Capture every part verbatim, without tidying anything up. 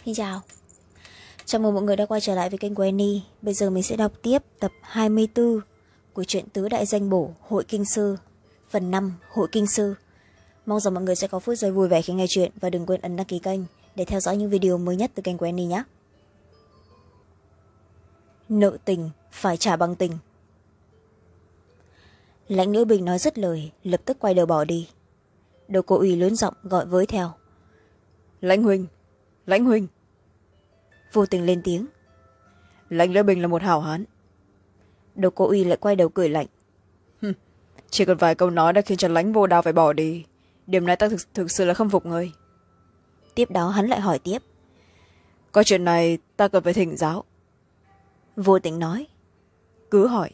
Xin chào. Chào mừng mọi người đã quay trở lại với kênh của Annie. Bây giờ mình sẽ đọc tiếp tập hai mươi tư của truyện Tứ Đại Danh Bổ Hội Kinh Sư, phần năm Hội Kinh Sư. Mong rằng mọi người sẽ có phút giây vui vẻ khi nghe chuyện và đừng quên ấn đăng ký kênh để theo dõi những video mới nhất từ kênh của Annie nhé. Nợ tình phải trả bằng tình. Lãnh Nữ Bình nói dứt lời, lập tức quay đầu bỏ đi. Đầu cô ủy lớn giọng gọi với theo. Lãnh huynh, Lãnh huynh. Vô Tình lên tiếng. Lãnh Nữ Bình là một hảo hán. Đầu cô uy lại quay đầu cười lạnh. Chỉ cần vài câu nói đã khiến cho Lãnh Vô Đao phải bỏ đi. Điểm này ta thực, thực sự là khâm phục ngươi. Tiếp đó hắn lại hỏi tiếp. Có chuyện này ta cần phải thỉnh giáo. Vô Tình nói. Cứ hỏi.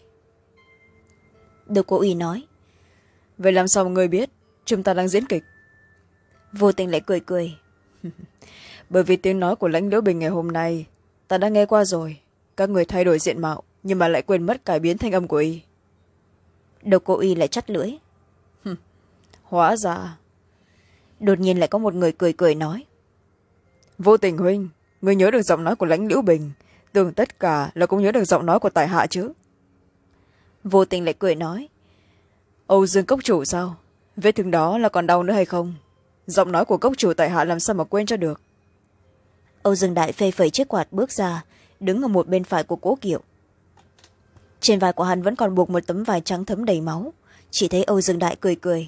Đầu cô uy nói. Vậy làm sao mà ngươi biết chúng ta đang diễn kịch? Vô Tình lại cười cười. Bởi vì tiếng nói của Lãnh Liễu Bình ngày hôm nay ta đã nghe qua rồi. Các người thay đổi diện mạo nhưng mà lại quên mất cải biến thanh âm của y. Đầu cô uy lại chắt lưỡi. Hóa ra. Đột nhiên lại có một người cười cười nói. Vô Tình huynh, ngươi nhớ được giọng nói của Lãnh Liễu Bình, tưởng tất cả là cũng nhớ được giọng nói của tại hạ chứ. Vô Tình lại cười nói. Âu Dương cốc chủ sao? Vết thương đó là còn đau nữa hay không? Giọng nói của cốc chủ tại hạ làm sao mà quên cho được. Âu Dương Đại phê phẩy chiếc quạt bước ra, đứng ở một bên phải của Cố Kiệu. Trên vai của hắn vẫn còn buộc một tấm vải trắng thấm đầy máu, chỉ thấy Âu Dương Đại cười cười.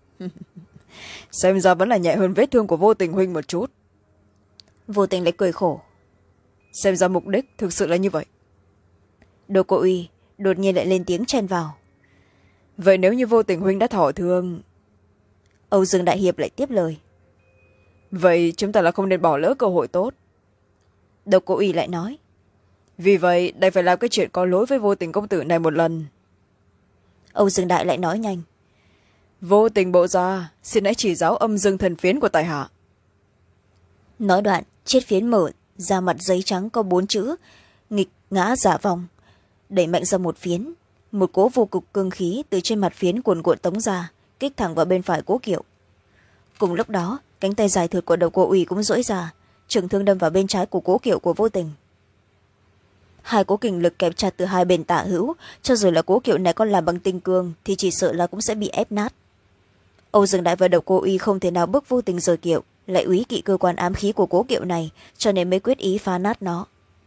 Xem ra vẫn là nhẹ hơn vết thương của Vô Tình huynh một chút. Vô Tình lại cười khổ. Xem ra mục đích thực sự là như vậy. Đô Cô Uy đột nhiên lại lên tiếng chen vào. Vậy nếu như Vô Tình huynh đã thọ thương... Âu Dương Đại Hiệp lại tiếp lời. Vậy chúng ta là không nên bỏ lỡ cơ hội tốt. Đô Cô Uy lại nói. Vì vậy đành phải làm cái chuyện có lỗi với Vô Tình công tử này một lần. Âu Dương Đại lại nói nhanh. Vô Tình bộ gia, xin hãy chỉ giáo âm dương thần phiến của tài hạ. Nói đoạn, chiếc phiến mở ra mặt giấy trắng có bốn chữ nghịch ngã giả vong, đẩy mạnh ra một phiến. Một cỗ vô cực cương khí từ trên mặt phiến cuồn cuộn tống ra, kích thẳng vào bên phải Cố Kiệu. Cùng lúc đó, cánh tay dài thượt của đầu Cô Uy cũng duỗi ra, trường thương đâm vào bên trái của Cố Kiệu của Vô Tình. Hai cố kình lực kẹp chặt từ hai bên tả hữu, cho dù là Cố Kiệu này còn làm bằng tinh cương thì chỉ sợ là cũng sẽ bị ép nát. Âu Dương Đại và đầu Cô Uy không thể nào bước Vô Tình rời Kiệu, lại úy kỵ cơ quan ám khí của Cố Kiệu này, cho nên mới quyết ý phá nát nó.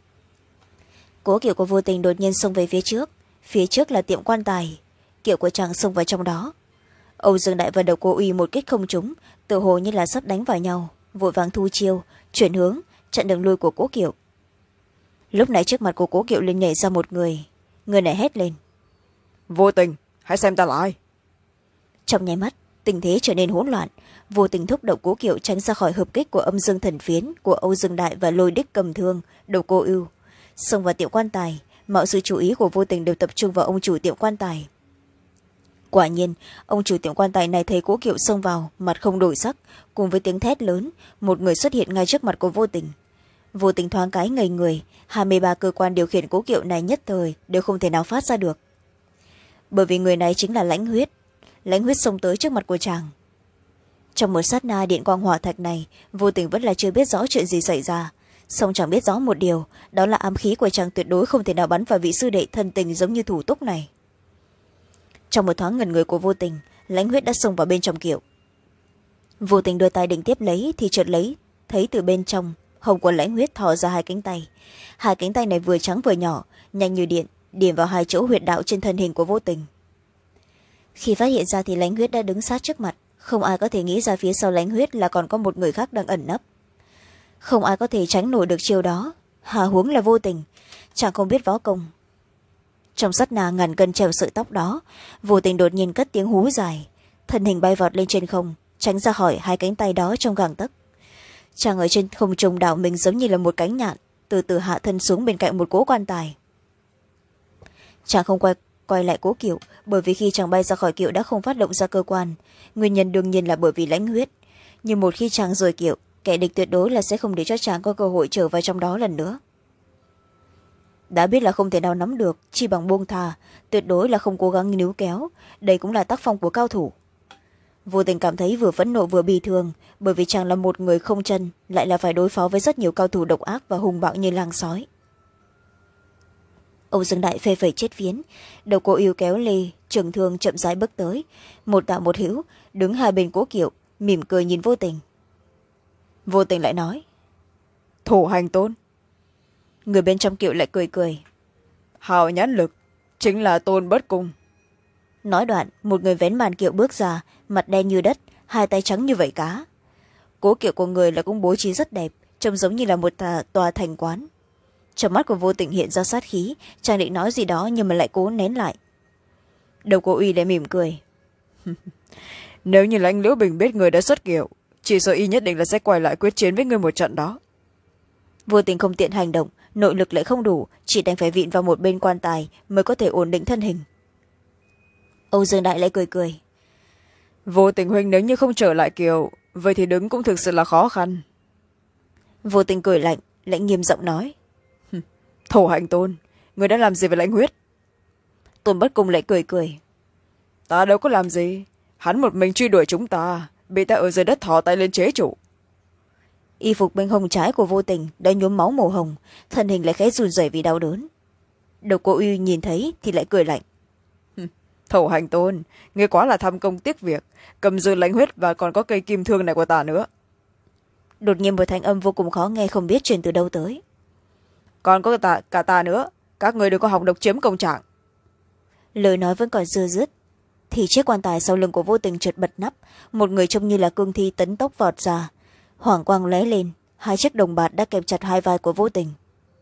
Cố Kiệu của Vô Tình đột nhiên xông về phía trước, phía trước là tiệm quan tài, Kiệu của chàng xông vào trong đó. Âu Dương Đại và đầu Cô Uy một kích không trúng, tự hồ như là sắp đánh vào nhau, vội vàng thu chiêu, chuyển hướng, chặn đường lui của Cố Kiệu. Lúc này trước mặt của Cố Kiệu liền nhảy ra một người, người này hét lên. Vô Tình, hãy xem ta là ai. Trong nháy mắt, tình thế trở nên hỗn loạn. Vô Tình thúc động Cố Kiệu tránh ra khỏi hợp kích của âm dương thần phiến của Âu Dương Đại và lôi đích cầm thương đầu Cô Ưu, xông vào tiệm quan tài. Mọi sự chú ý của Vô Tình đều tập trung vào ông chủ tiệm quan tài. Quả nhiên, ông chủ tiệm quan tài này thấy Cố Kiệu xông vào, mặt không đổi sắc, cùng với tiếng thét lớn, một người xuất hiện ngay trước mặt của Vô Tình. Vô Tình thoáng cái ngây người, hai mươi ba cơ quan điều khiển Cố Kiệu này nhất thời đều không thể nào phát ra được. Bởi vì người này chính là Lãnh Huyết. Lãnh Huyết xông tới trước mặt của chàng. Trong một sát na điện quang hỏa thạch này, Vô Tình vẫn là chưa biết rõ chuyện gì xảy ra, song chẳng biết rõ một điều, đó là ám khí của chàng tuyệt đối không thể nào bắn vào vị sư đệ thân tình giống như thủ túc này. Trong một thoáng ngẩn người của Vô Tình, Lãnh Huyết đã xông vào bên trong Kiệu. Vô Tình đưa tay định tiếp lấy thì chợt lấy thấy từ bên trong hông của Lãnh Huyết thò ra hai cánh tay. Hai cánh tay này vừa trắng vừa nhỏ, nhanh như điện, điểm vào hai chỗ huyệt đạo trên thân hình của Vô Tình. Khi phát hiện ra thì Lãnh Huyết đã đứng sát trước mặt, không ai có thể nghĩ ra phía sau Lãnh Huyết là còn có một người khác đang ẩn nấp. Không ai có thể tránh nổi được chiêu đó, hà huống là Vô Tình, chàng không biết võ công. Trong sát na ngàn cân treo sợi tóc đó, Vô Tình đột nhiên cất tiếng hú dài, thân hình bay vọt lên trên không, tránh ra khỏi hai cánh tay đó trong gang tấc. Chàng ở trên không trung đảo mình giống như là một cánh nhạn, từ từ hạ thân xuống bên cạnh một cố quan tài. Chàng không quay quay lại Cố Kiệu, bởi vì khi chàng bay ra khỏi Kiệu đã không phát động ra cơ quan, nguyên nhân đương nhiên là bởi vì Lãnh Huyết. Nhưng một khi chàng rời Kiệu, kẻ địch tuyệt đối là sẽ không để cho chàng có cơ hội trở vào trong đó lần nữa. Đã biết là không thể nào nắm được, chi bằng buông thà, tuyệt đối là không cố gắng níu kéo, đây cũng là tác phong của cao thủ. vô tình cảm thấy vừa phẫn nộ vừa bi thương, bởi vì chàng là một người không chân, lại là phải đối phó với rất nhiều cao thủ độc ác và hung bạo như lang sói. Âu Dương Đại phê phẩy chết phiến, đầu cô yêu kéo lê trường thương chậm rãi bước tới, một đạo một hữu đứng hai bên Cố Kiệu, mỉm cười nhìn vô tình. Vô tình lại nói, Thủ Hành Tôn. người bên trong Kiệu lại cười cười. Hào nhãn lực chính là Tôn Bất Cung. Nói đoạn, một người vén màn Kiệu bước ra, mặt đen như đất, hai tay trắng như vảy cá. Cố Kiệu của người là cũng bố trí rất đẹp, trông giống như là một tòa, tòa thành quán. Trong mắt của vô tình hiện ra sát khí, chàng định nói gì đó nhưng mà lại cố nén lại. Đầu cô uy lại mỉm cười. Nếu như lãnh Liễu Bình biết người đã xuất Kiệu, chỉ sợ y nhất định là sẽ quay lại quyết chiến với người một trận đó. Vô tình không tiện hành động, nội lực lại không đủ, chỉ đành phải vịn vào một bên quan tài mới có thể ổn định thân hình. Âu Dương Đại lại cười cười. Vô tình huynh nếu như không trở lại Kiều, vậy thì đứng cũng thực sự là khó khăn. Vô tình cười lạnh, lãnh nghiêm giọng nói. Thổ Hành Tôn, người đã làm gì với lãnh huyết? Tôn Bất Cung lại cười cười. Ta đâu có làm gì, hắn một mình truy đuổi chúng ta, bị ta ở dưới đất thò tay lên chế trụ. Y phục bên hông trái của vô tình đã nhuốm máu màu hồng, thân hình lại khẽ run rẩy vì đau đớn. Đầu cô uy nhìn thấy thì lại cười lạnh. Thổ Hành Tôn, người quá là tham công tiếc việc, cầm dư lãnh huyết và còn có cây kim thương này của ta nữa. Đột nhiên một thanh âm vô cùng khó nghe không biết truyền từ đâu tới. Còn có ta, cả ta nữa, các người đừng có học độc chiếm công trạng. Lời nói vẫn còn dưa dứt thì chiếc quan tài sau lưng của vô tình chợt bật nắp, một người trông như là cương thi tấn tốc vọt ra, hoàng quang lóe lên, hai chiếc đồng bạt đã kẹp chặt hai vai của vô tình.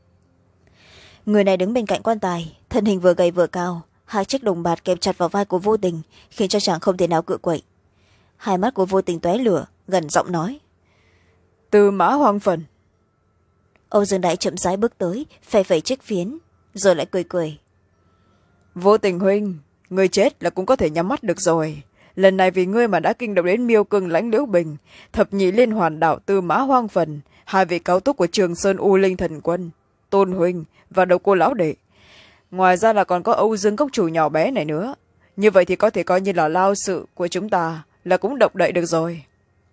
Người này đứng bên cạnh quan tài, thân hình vừa gầy vừa cao, hai chiếc đồng bạt kẹp chặt vào vai của vô tình khiến cho chàng không thể nào cự quậy. Hai mắt của vô tình tóe lửa, gần giọng nói. Tư Mã Hoang Phần. Âu Dương Đại chậm rãi bước tới, phẩy phẩy chiếc phiến, rồi lại cười cười. Vô tình huynh, người chết là cũng có thể nhắm mắt được rồi. Lần này vì ngươi mà đã kinh động đến Miêu Cương lãnh Liễu Bình, thập nhị liên hoàn đạo Tư Mã Hoang Phần, hai vị cao túc của Trường Sơn U Linh Thần Quân, Tôn huynh và đầu cô lão đệ. Ngoài ra là còn có Âu Dương cốc chủ nhỏ bé này nữa. Như vậy thì có thể coi như là lao sự của chúng ta là cũng động đậy được rồi.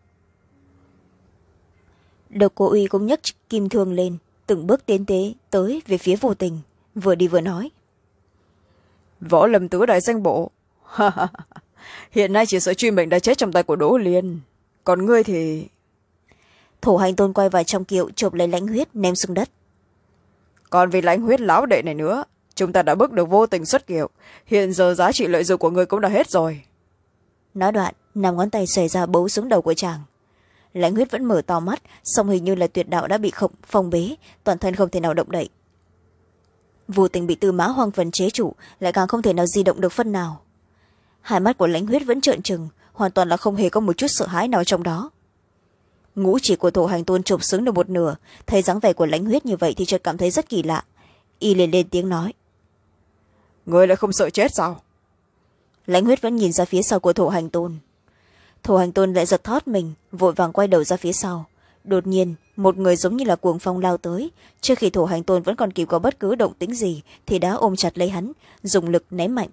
Độc Cô Uy cũng nhấc kim thương lên, từng bước tiến tế tới về phía vô tình, vừa đi vừa nói. Võ Lâm Tứ đại danh bộ. Hiện nay chỉ sợ truy mệnh đã chết trong tay của Đỗ Liên. Còn ngươi thì... Thổ Hành Tôn quay vào trong Kiệu, chộp lấy lãnh huyết ném xuống đất. Còn vì lãnh huyết lão đệ này nữa, chúng ta đã bước được vô tình xuất Kiệu. Hiện giờ giá trị lợi dụng của ngươi cũng đã hết rồi. Nói đoạn, năm ngón tay xòe ra bấu xuống đầu của chàng. Lãnh huyết vẫn mở to mắt, song hình như là tuyệt đạo đã bị khổng phong bế, toàn thân không thể nào động đậy. Vô tình bị Tư Mã Hoang Phần chế chủ, lại càng không thể nào di động được phân nào. Hai mắt của lãnh huyết vẫn trợn trừng, hoàn toàn là không hề có một chút sợ hãi nào trong đó. Ngũ chỉ của Thổ Hành Tôn chụp xuống được một nửa, thấy dáng vẻ của lãnh huyết như vậy thì chợt cảm thấy rất kỳ lạ. Y liền lên tiếng nói. Ngươi lại không sợ chết sao? Lãnh huyết vẫn nhìn ra phía sau của Thổ Hành Tôn. Thổ Hành Tôn lại giật thót mình, vội vàng quay đầu ra phía sau. Đột nhiên, một người giống như là cuồng phong lao tới, trước khi Thổ Hành Tôn vẫn còn kịp có bất cứ động tĩnh gì thì đã ôm chặt lấy hắn, dùng lực ném mạnh.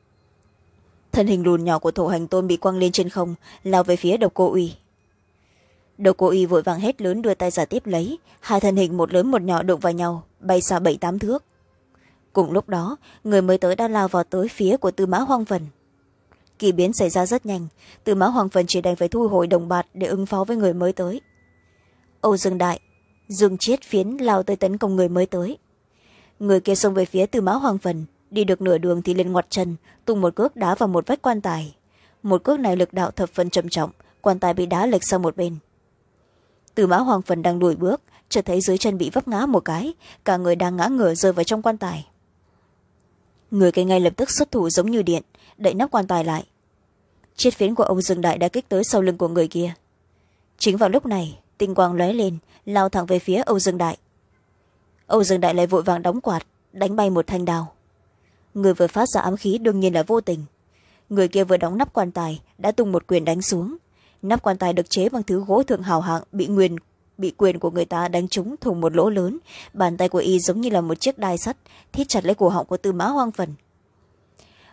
Thân hình lùn nhỏ của Thổ Hành Tôn bị quăng lên trên không, lao về phía Độc Cô Uy. Độc Cô Uy vội vàng hét lớn đưa tay ra tiếp lấy, hai thân hình một lớn một nhỏ đụng vào nhau, bay xa bảy tám thước. Cùng lúc đó, người mới tới đã lao vào tới phía của Tư Mã Hoang Phần. Kỳ biến xảy ra rất nhanh, Tư Mã Hoang Phần chỉ đành phải thu hồi đồng bạt để ứng phó với người mới tới. Âu Dương Đại, Dương Chiết phiến lao tới tấn công người mới tới. Người kia xông về phía Tư Mã Hoang Phần, đi được nửa đường thì lên ngoặt chân, tung một cước đá vào một vách quan tài. Một cước này lực đạo thập phần trầm trọng, quan tài bị đá lệch sang một bên. Tư Mã Hoang Phần đang đuổi bước, chợt thấy dưới chân bị vấp ngã một cái, cả người đang ngã ngửa rơi vào trong quan tài. Người kia ngay lập tức xuất thủ giống như điện, đậy nắp quan tài lại. Chiết phiến của Âu Dương Đại đã kích tới sau lưng của người kia. Chính vào lúc này, tinh quang lóe lên, lao thẳng về phía Âu Dương Đại. Âu Dương Đại lại vội vàng đóng quạt, đánh bay một thanh đao. Người vừa phát ra ám khí đương nhiên là vô tình. Người kia vừa đóng nắp quan tài đã tung một quyền đánh xuống. Nắp quan tài được chế bằng thứ gỗ thượng hào hạng, bị nguyên bị quyền của người ta đánh trúng thủng một lỗ lớn. Bàn tay của y giống như là một chiếc đai sắt thít chặt lấy cổ họng của Tư Mã Hoang Phần.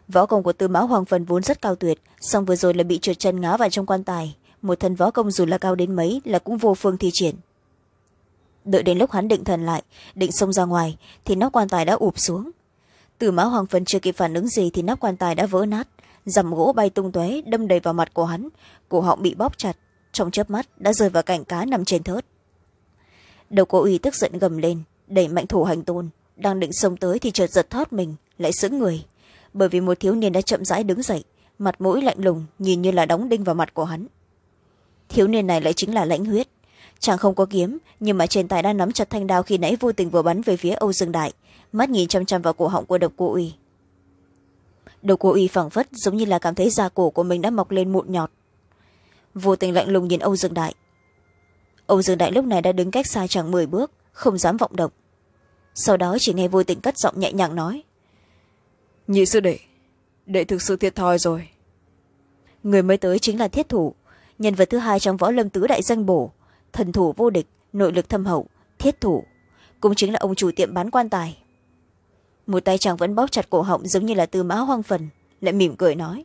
võ công của tư mã hoàng phần vốn rất cao tuyệt, song vừa rồi là bị trượt chân ngã vào trong quan tài, một thân võ công dù là cao đến mấy là cũng vô phương thi triển. Đợi đến lúc hắn định thần lại, định xông ra ngoài thì nắp quan tài đã ụp xuống. Tư mã hoàng phần chưa kịp phản ứng gì thì nắp quan tài đã vỡ nát, rằm gỗ bay tung tóe đâm đầy vào mặt của hắn, cổ họng bị bóp chặt, trong chớp mắt đã rơi vào cạnh cá nằm trên thớt. Đầu cô uy tức giận gầm lên, đẩy mạnh thủ hành tôn, đang định xông tới thì chợt giật thót mình, lại sững người, bởi vì một thiếu niên đã chậm rãi đứng dậy, mặt mũi lạnh lùng, nhìn như là đóng đinh vào mặt của hắn. Thiếu niên này lại chính là Lãnh Huyết. Chàng không có kiếm, nhưng mà trên tay đã nắm chặt thanh đao khi nãy vô tình vừa bắn về phía Âu Dương Đại, mắt nhìn chăm chăm vào cổ họng của Độc Cô Uy. Độc Cô Uy phảng phất giống như là cảm thấy da cổ của mình đã mọc lên mụn nhọt. Vô tình lạnh lùng nhìn Âu Dương Đại. Âu Dương Đại lúc này đã đứng cách xa chàng mười bước, không dám vọng động. Sau đó chỉ nghe vô tình cất giọng nhẹ nhàng nói: Nhị sư đệ, đệ thực sự thiệt thòi rồi. Người mới tới chính là Thiết Thủ, nhân vật thứ hai trong võ lâm tứ đại danh bổ, thần thủ vô địch, nội lực thâm hậu. Thiết Thủ cũng chính là ông chủ tiệm bán quan tài. Một tay chàng vẫn bóp chặt cổ họng giống như là Tư Mã Hoang Phần, lại mỉm cười nói: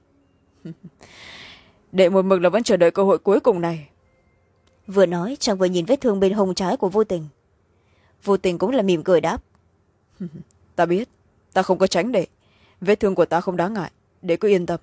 Đệ một mực là vẫn chờ đợi cơ hội cuối cùng này. Vừa nói chàng vừa nhìn vết thương bên hông trái của vô tình. Vô tình cũng là mỉm cười đáp: Ta biết, ta không có tránh đệ, vết thương của ta không đáng ngại, đệ cứ yên tâm.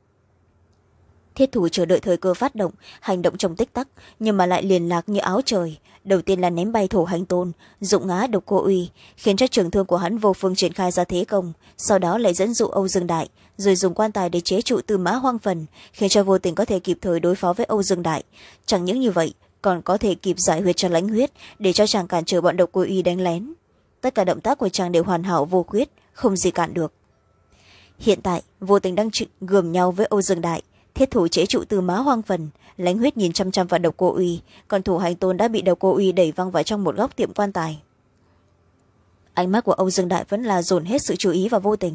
Thiết Thủ chờ đợi thời cơ phát động, hành động trong tích tắc, nhưng mà lại liền lạc như áo trời. Đầu tiên là ném bay Thổ Hành Tôn, dụng ngã Độc Cô Uy, khiến cho trường thương của hắn vô phương triển khai ra thế công, sau đó lại dẫn dụ Âu Dương Đại, rồi dùng quan tài để chế trụ Tư Mã Hoang Phần, khiến cho vô tình có thể kịp thời đối phó với Âu Dương Đại. Chẳng những như vậy, còn có thể kịp giải huyệt cho Lãnh Huyết, để cho chàng cản trở bọn Độc Cô Uy đánh lén. Tất cả động tác của chàng đều hoàn hảo vô khuyết, không gì cản được. Hiện tại vô tình đang gườm nhau với Âu Dương Đại. Thiết Thủ chế trụ Tư Mã Hoang Phần, Lãnh Huyết nhìn chăm chăm vào Độc Cô Uy, còn Thủ Hành Tôn đã bị Độc Cô Uy đẩy văng vào trong một góc tiệm quan tài. Ánh mắt của Âu Dương Đại vẫn là dồn hết sự chú ý vào vô tình.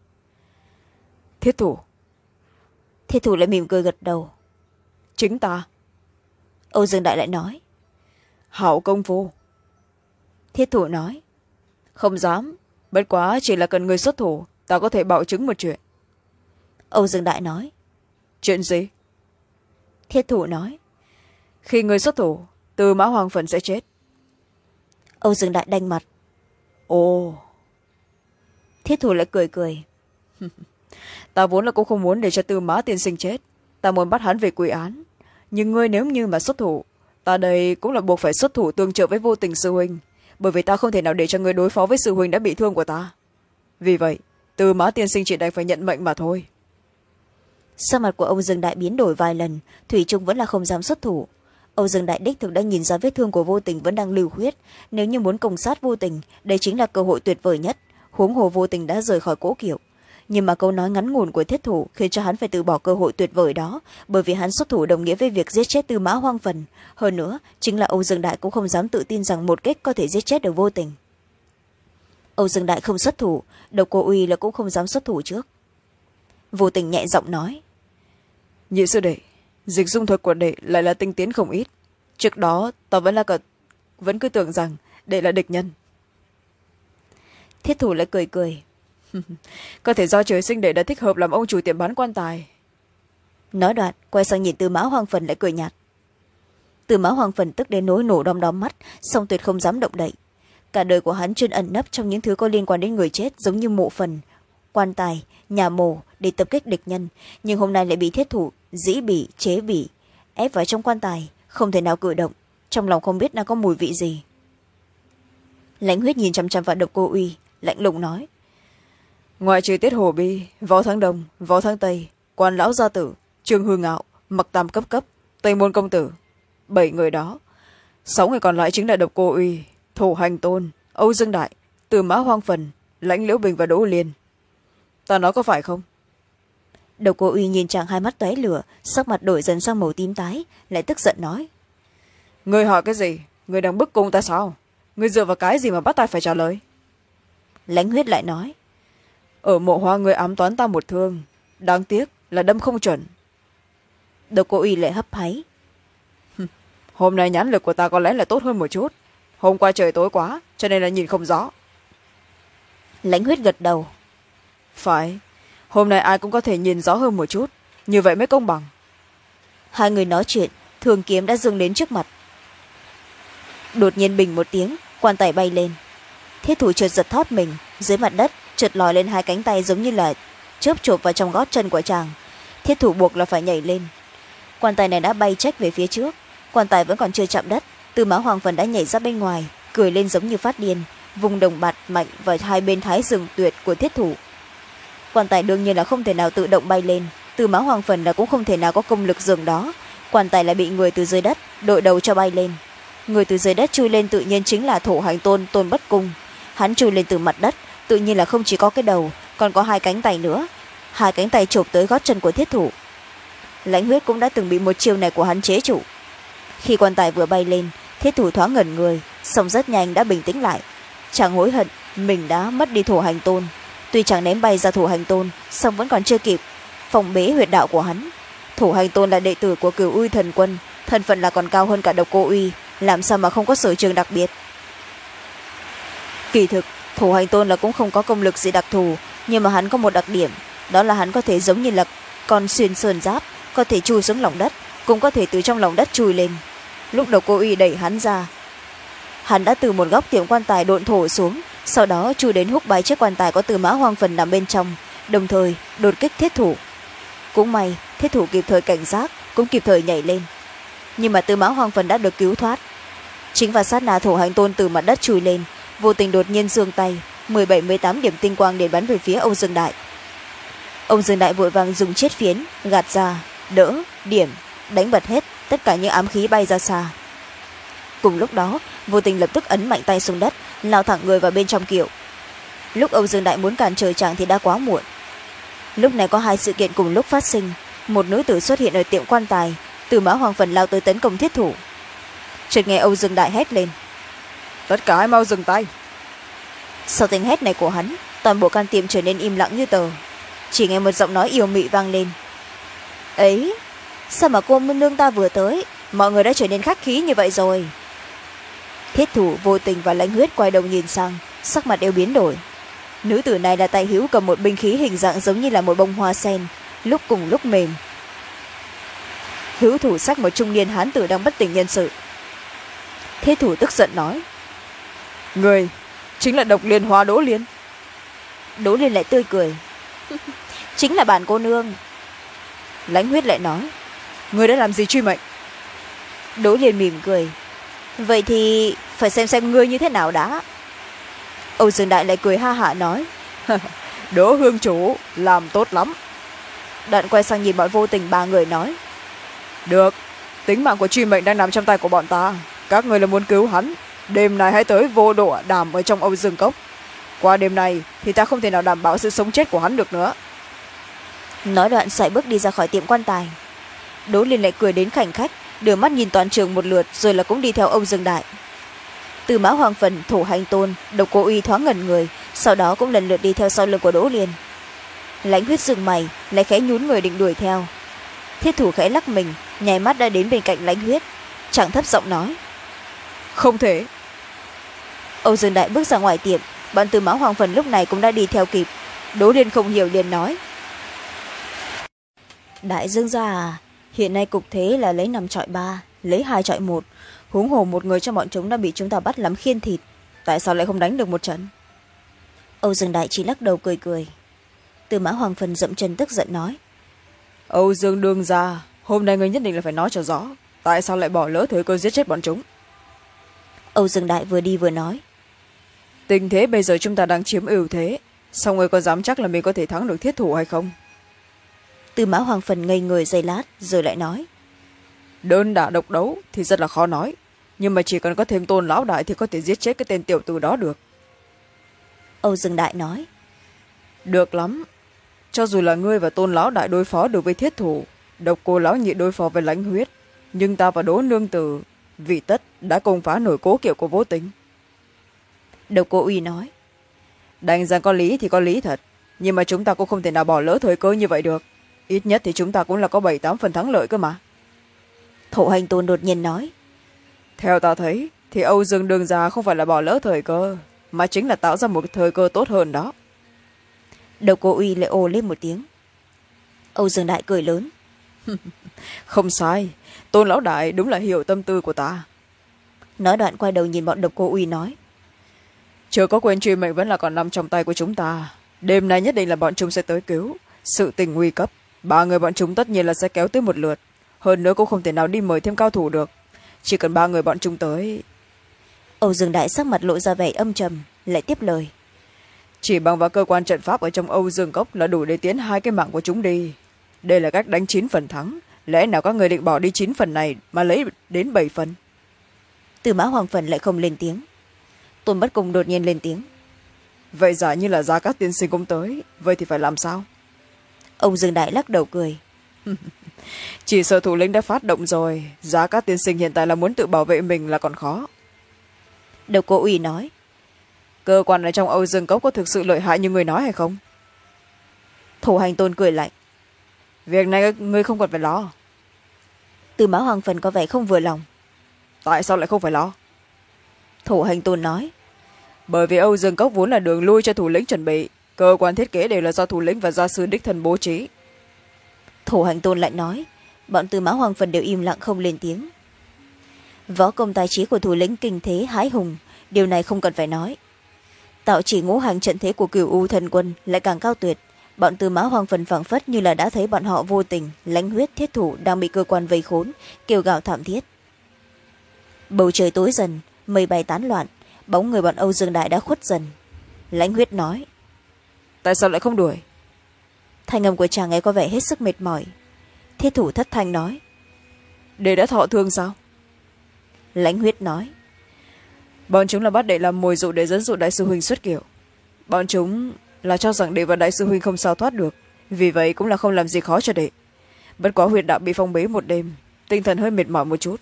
Thiết Thủ. Thiết Thủ lại mỉm cười gật đầu. Chính ta. Âu Dương Đại lại nói: Hảo công phu. Thiết Thủ nói: Không dám, bất quá chỉ là cần người xuất thủ, ta có thể bảo chứng một chuyện. Âu Dương Đại nói: Chuyện gì? Thiết Thủ nói: Khi người xuất thủ, Tư Mã Hoang Phần sẽ chết. Âu Dương Đại đanh mặt. Ồ. Thiết Thủ lại cười cười. Ta vốn là cũng không muốn để cho Tư Mã tiên sinh chết, ta muốn bắt hắn về quy án, nhưng ngươi nếu như mà xuất thủ, ta đây cũng là buộc phải xuất thủ tương trợ với Vô Tình sư huynh, bởi vì ta không thể nào để cho ngươi đối phó với sư huynh đã bị thương của ta. Vì vậy Tư Mã tiên sinh chỉ đành phải nhận mệnh mà thôi. Sắc mặt của Âu Dương Đại biến đổi vài lần, thủy chung vẫn là không dám xuất thủ. Âu Dương Đại đích thực đã nhìn ra vết thương của Vô Tình vẫn đang lưu huyết, nếu như muốn công sát Vô Tình, đây chính là cơ hội tuyệt vời nhất, huống hồ Vô Tình đã rời khỏi Cố Kiệu. Nhưng mà câu nói ngắn ngủn của Thiết Thủ khiến cho hắn phải từ bỏ cơ hội tuyệt vời đó, bởi vì hắn xuất thủ đồng nghĩa với việc giết chết Tư Mã Hoang Phần. Hơn nữa chính là Âu Dương Đại cũng không dám tự tin rằng một kích có thể giết chết được Vô Tình. Âu Dương Đại không xuất thủ, Độc Cô Uy là cũng không dám xuất thủ trước. Vô Tình nhẹ giọng nói: Nhị sư đệ, dịch dung thuật của đệ lại là tinh tiến không ít, trước đó ta vẫn là cả vẫn cứ tưởng rằng đệ là địch nhân. Thiết Thủ lại cười cười. Có thể do trời sinh đệ đã thích hợp làm ông chủ tiệm bán quan tài. Nói đoạn quay sang nhìn Tư Mã Hoang Phần lại cười nhạt. Tư Mã Hoang Phần tức đến nỗi nổ đom đóm mắt, song tuyệt không dám động đậy. Cả đời của hắn chuyên ẩn nấp trong những thứ có liên quan đến người chết, giống như mộ phần, quan tài, nhà mồ, để tập kích địch nhân, nhưng hôm nay lại bị Thiết Thủ dĩ bỉ chế bỉ ép vào trong quan tài, không thể nào cử động, trong lòng không biết đã có mùi vị gì. Lãnh Huyết nhìn chăm chăm vào Độc Cô Uy, lạnh lùng nói: Ngoại trừ Tiết Hồ Bi, Võ Thắng Đông, Võ Thắng Tây, Quan Lão Gia Tử, Trương Hư Ngạo, Mặc Tam Cấp Cấp, Tây Môn Công Tử, bảy người đó, sáu người còn lại chính là Độc Cô Uy, Thổ Hành Tôn, Âu Dương Đại, Tư Mã Hoang Phần, Lãnh Liễu Bình và Đỗ Liên. Ta nói có phải không? Độc Cô Uy nhìn chàng hai mắt tóe lửa, sắc mặt đổi dần sang màu tím tái, lại tức giận nói: Ngươi hỏi cái gì? Ngươi đang bức cung ta sao? Ngươi dựa vào cái gì mà bắt ta phải trả lời? Lãnh Huyết lại nói: Ở mộ hoa ngươi ám toán ta một thương, đáng tiếc là đâm không chuẩn. Độc Cô Uy lại hấp háy: Hôm nay nhãn lực của ta có lẽ là tốt hơn một chút, hôm qua trời tối quá cho nên là nhìn không rõ. Lãnh Huyết gật đầu: Phải, hôm nay ai cũng có thể nhìn rõ hơn một chút, như vậy mới công bằng. Hai người nói chuyện, thường kiếm đã dâng đến trước mặt. Đột nhiên bình một tiếng, quan tài bay lên. Thiết thủ chợt giật thót mình, dưới mặt đất chợt lòi lên hai cánh tay giống như là chớp chộp vào trong gót chân của chàng. Thiết thủ buộc là phải nhảy lên. Quan tài này đã bay chếch về phía trước, quan tài vẫn còn chưa chạm đất, Tư Mã Hoàng Phần đã nhảy ra bên ngoài, cười lên giống như phát điên, vùng đồng bạt mạnh vào hai bên thái rừng tuyệt của thiết thủ. Quan tài đương nhiên là không thể nào tự động bay lên, Tư Mã Hoàng Phần là cũng không thể nào có công lực dường đó. Quan tài lại bị người từ dưới đất đội đầu cho bay lên. Người từ dưới đất chui lên tự nhiên chính là Thổ Hành Tôn Tôn Bất Cung. Hắn chui lên từ mặt đất, tự nhiên là không chỉ có cái đầu, còn có hai cánh tay nữa. Hai cánh tay chộp tới gót chân của thiết thủ. Lãnh Huyết cũng đã từng bị một chiêu này của hắn chế trụ. Khi quan tài vừa bay lên, thiết thủ thoáng ngẩn người, xong rất nhanh đã bình tĩnh lại. Chàng hối hận mình đã mất đi Thổ Hành Tôn. Tuy chàng ném bay ra Thổ Hành Tôn, xong vẫn còn chưa kịp phòng bế huyệt đạo của hắn. Thổ Hành Tôn là đệ tử của Cửu Uy Thần Quân, thân phận là còn cao hơn cả Độc Cô Uy, làm sao mà không có sở trường đặc biệt. Kỳ thực Thổ Hành Tôn là cũng không có công lực gì đặc thù, nhưng mà hắn có một đặc điểm, đó là hắn có thể giống như là con xuyên sơn giáp, có thể chui xuống lòng đất, cũng có thể từ trong lòng đất chui lên. Lúc Độc Cô Uy đẩy hắn ra, hắn đã từ một góc tiệm quan tài độn thổ xuống, sau đó chui đến húc bay chiếc quan tài có Tư Mã Hoàng Phần nằm bên trong, đồng thời đột kích thiết thủ. Cũng may thiết thủ kịp thời cảnh giác, cũng kịp thời nhảy lên, nhưng mà Tư Mã Hoàng Phần đã được cứu thoát. Chính vào sát na Thổ Hành Tôn từ mặt đất chui lên, vô tình đột nhiên giương tay, mười bảy mười tám điểm tinh quang để bắn về phía Âu Dương Đại. Âu Dương Đại vội vàng dùng chiết phiến gạt ra, đỡ, điểm, đánh bật hết tất cả những ám khí bay ra xa. Cùng lúc đó, vô tình lập tức ấn mạnh tay xuống đất, lao thẳng người vào bên trong kiệu. Lúc Âu Dương Đại muốn cản trở chàng thì đã quá muộn. Lúc này có hai sự kiện cùng lúc phát sinh. Một nữ tử xuất hiện ở tiệm quan tài, Tư Mã Hoàng Phần lao tới tấn công thiết thủ. Chợt nghe Âu Dương Đại hét lên: tất cả hãy mau dừng tay. Sau tiếng hét này của hắn, toàn bộ căn tiệm trở nên im lặng như tờ. Chỉ nghe một giọng nói yêu mị vang lên: ấy, sao mà cô nương ta vừa tới, mọi người đã trở nên khách khí như vậy rồi. Thiết thủ, Vô Tình và Lãnh Huyết quay đầu nhìn sang, sắc mặt đều biến đổi. Nữ tử này là tay hữu cầm một binh khí hình dạng giống như là một bông hoa sen, lúc cùng lúc mềm. Hữu thủ xách một trung niên hán tử đang bất tỉnh nhân sự. Thiết thủ tức giận nói: người chính là Độc Liên Hoa Đỗ Liên. Đỗ Liên lại tươi cười: chính là bản cô nương. Lãnh Huyết lại nói: người đã làm gì truy mệnh? Đỗ Liên mỉm cười: vậy thì phải xem xem ngươi như thế nào đã. Âu Dương Đại lại cười ha hả nói: Đỗ hương chủ làm tốt lắm. Đoạn quay sang nhìn bọn Vô Tình ba người nói: được, tính mạng của truy mệnh đang nằm trong tay của bọn ta, các người là muốn cứu hắn, đêm nay hãy tới Vô Độ Đàm ở trong Âu Dương Cốc. Qua đêm này thì ta không thể nào đảm bảo sự sống chết của hắn được nữa. Nói đoạn sải bước đi ra khỏi tiệm quan tài. Đỗ Liên lại cười đến khảnh khách, đưa mắt nhìn toàn trường một lượt rồi là cũng đi theo Âu Dương Đại. Tư Mã Hoàng Phần, Thổ Hành Tôn, Độc Cô Uy thoáng ngẩn người, sau đó cũng lần lượt đi theo sau lưng của Đỗ Liên. Lãnh Huyết dừng mày, lại khẽ nhún người định đuổi theo. Thiết thủ khẽ lắc mình, nháy mắt đã đến bên cạnh Lãnh Huyết, chàng thấp giọng nói: không thể. Âu Dương Đại bước ra ngoài tiệm, bọn Tư Mã Hoàng Phần lúc này cũng đã đi theo kịp. Đỗ Liên không hiểu liền nói: đại dương gia à, hiện nay cục thế là lấy năm chọi ba, lấy hai chọi một, huống hồ một người trong bọn chúng đã bị chúng ta bắt làm khiên thịt, tại sao lại không đánh được một trận? Âu Dương Đại chỉ lắc đầu cười cười. Tư Mã Hoàng Phần dậm chân tức giận nói: Âu Dương đương gia, hôm nay ngươi nhất định là phải nói cho rõ, tại sao lại bỏ lỡ thời cơ giết chết bọn chúng? Âu Dương Đại vừa đi vừa nói: tình thế bây giờ chúng ta đang chiếm ưu thế, sao ngươi có dám chắc là mình có thể thắng được thiết thủ hay không? Tư Mã Hoàng Phần ngây người giây lát rồi lại nói: đơn đả độc đấu thì rất là khó nói, nhưng mà chỉ cần có thêm Tôn lão đại thì có thể giết chết cái tên tiểu tử đó được. Âu Dương Đại nói: được lắm, cho dù là ngươi và Tôn lão đại đối phó được với thiết thủ, Độc Cô lão nhị đối phó với Lãnh Huyết, nhưng ta và Đỗ nương tử vì tất đã công phá nổi cố kiệu của Vô Tình. Độc Cô Uy nói: đành rằng có lý thì có lý thật, nhưng mà chúng ta cũng không thể nào bỏ lỡ thời cơ như vậy được, ít nhất thì chúng ta cũng là có bảy tám phần thắng lợi cơ mà. Thổ Hành Tôn đột nhiên nói: theo ta thấy thì Âu Dương đương gia không phải là bỏ lỡ thời cơ, mà chính là tạo ra một thời cơ tốt hơn đó. Đầu cô uy lại ồ lên một tiếng. Âu Dương Đại cười lớn. Không sai, Tôn lão đại đúng là hiểu tâm tư của ta. Nói đoạn quay đầu nhìn bọn độc cô uy nói. Chưa có quyền truy mệnh vẫn là còn nằm trong tay của chúng ta. Đêm nay nhất định là bọn chúng sẽ tới cứu. Sự tình nguy cấp, ba người bọn chúng tất nhiên là sẽ kéo tới một lượt. Hơn nữa cũng không thể nào đi mời thêm cao thủ được. Chỉ cần ba người bọn chúng tới. Âu Dương Đại sắc mặt lộ ra vẻ âm trầm, lại tiếp lời. Chỉ bằng vào cơ quan trận pháp ở trong Âu Dương Cốc là đủ để tiến hai cái mạng của chúng đi. Đây là cách đánh chín phần thắng. Lẽ nào các người định bỏ đi chín phần này mà lấy đến bảy phần? Tư Mã Hoàng Phần lại không lên tiếng. Tôn Bất Cùng đột nhiên lên tiếng. Vậy giả như là Gia Cát tiên sinh cũng tới, vậy thì phải làm sao? Ông Dương Đại lắc đầu cười. Chỉ sợ thủ lĩnh đã phát động rồi, Gia Cát tiên sinh hiện tại là muốn tự bảo vệ mình là còn khó. Đầu cô uy nói. Cơ quan ở trong Âu Dương Cốc có thực sự lợi hại như người nói hay không? Thủ Hành Tôn cười lạnh. Việc này ngươi không cần phải lo. Tư Mã Hoàng Phần có vẻ không vừa lòng. Tại sao lại không phải lo? Thủ Hành Tôn nói. Bởi vì Âu Dương Cốc vốn là đường lui cho thủ lĩnh chuẩn bị, cơ quan thiết kế đều là do thủ lĩnh và gia sư đích thân bố trí. Thủ Hành Tôn lại nói. Bọn Tư Mã Hoàng Phần đều im lặng không lên tiếng. Võ công tài trí của thủ lĩnh kinh thế hái hùng, điều này không cần phải nói. Tạo chỉ ngũ hành trận thế của Cửu U Thần Quân lại càng cao tuyệt. Bọn Tư Mã Hoàng Phần phảng phất như là đã thấy bọn họ vô tình lãnh huyết thiết thủ đang bị cơ quan vây khốn, kêu gào thảm thiết. Bầu trời tối dần, mây bay tán loạn, bóng người bọn Âu Dương Đại đã khuất dần. Lãnh huyết nói. Tại sao lại không đuổi? Thanh âm của chàng ấy có vẻ hết sức mệt mỏi. Thiết thủ thất thanh nói. Đệ đã thọ thương sao? Lãnh huyết nói. Bọn chúng là bắt đệ làm mồi dụ để dẫn dụ đại sư huynh xuất kiểu. Bọn chúng là cho rằng đệ và đại sư huynh không sao thoát được, vì vậy cũng là không làm gì khó cho đệ. Bất quá huyệt đạo bị phong bế một đêm, tinh thần hơi mệt mỏi một chút.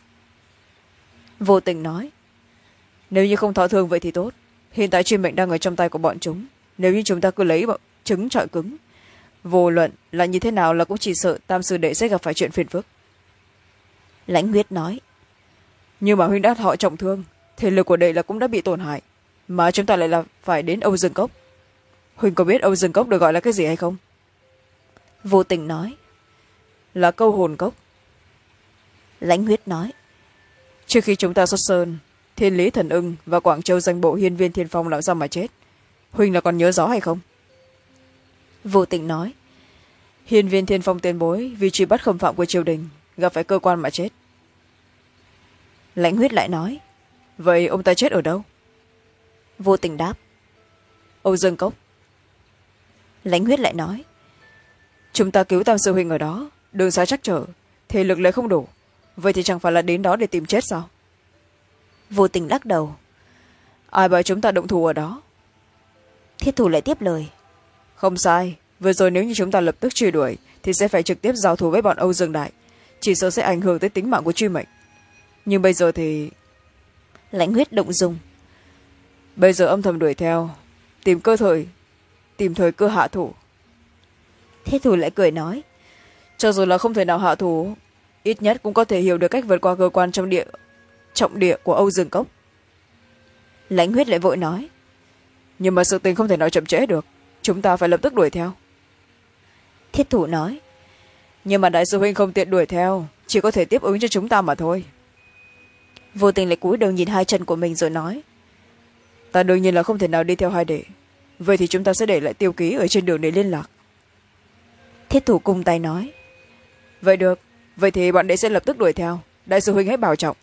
Vô Tình nói. Nếu như không thọ thương vậy thì tốt, hiện tại chuyên mệnh đang ở trong tay của bọn chúng. Nếu như chúng ta cứ lấy trứng trọi cứng, vô luận là như thế nào là cũng chỉ sợ tam sư đệ sẽ gặp phải chuyện phiền phức. Lãnh huyết nói. Nhưng mà huynh đã thọ trọng thương, thể lực của đệ là cũng đã bị tổn hại, mà chúng ta lại là phải đến Âu Dương Cốc. Huynh có biết Âu Dương Cốc được gọi là cái gì hay không? Vô Tình nói. Là Câu Hồn Cốc. Lãnh huyết nói. Trước khi chúng ta xuất sơn, Thiên Lý Thần Ưng và Quảng Châu danh bộ hiên viên Thiên Phong làm sao mà chết? Huynh là còn nhớ rõ hay không? Vô Tình nói. Hiên viên Thiên Phong tiền bối vì truy bắt khâm phạm của triều đình, gặp phải cơ quan mà chết. Lãnh huyết lại nói. Vậy ông ta chết ở đâu? Vô Tình đáp. Âu Dương Cốc. Lãnh huyết lại nói. Chúng ta cứu tam sư huynh ở đó, đường xa chắc trở, thể lực lại không đủ, vậy thì chẳng phải là đến đó để tìm chết sao? Vô Tình lắc đầu. Ai bảo chúng ta động thủ ở đó? Thiết thủ lại tiếp lời. Không sai, vừa rồi nếu như chúng ta lập tức truy đuổi thì sẽ phải trực tiếp giao thủ với bọn Âu Dương Đại, chỉ sợ sẽ ảnh hưởng tới tính mạng của truy mệnh. Nhưng bây giờ thì... Lãnh huyết động dung. Bây giờ âm thầm đuổi theo, tìm cơ thời tìm thời cơ hạ thủ. Thiết thủ lại cười nói. Cho dù là không thể nào hạ thủ, ít nhất cũng có thể hiểu được cách vượt qua cơ quan trong địa trọng địa của Âu Dương Cốc. Lãnh huyết lại vội nói. Nhưng mà sự tình không thể nào chậm trễ được, chúng ta phải lập tức đuổi theo. Thiết thủ nói. Nhưng mà đại sư huynh không tiện đuổi theo, chỉ có thể tiếp ứng cho chúng ta mà thôi. Vô Tình lại cúi đầu nhìn hai chân của mình rồi nói. Ta đương nhiên là không thể nào đi theo hai đệ, vậy thì chúng ta sẽ để lại tiêu ký ở trên đường để liên lạc. Thiết thủ cung tay nói. Vậy được, vậy thì bọn đệ sẽ lập tức đuổi theo, đại sư huynh hãy bảo trọng.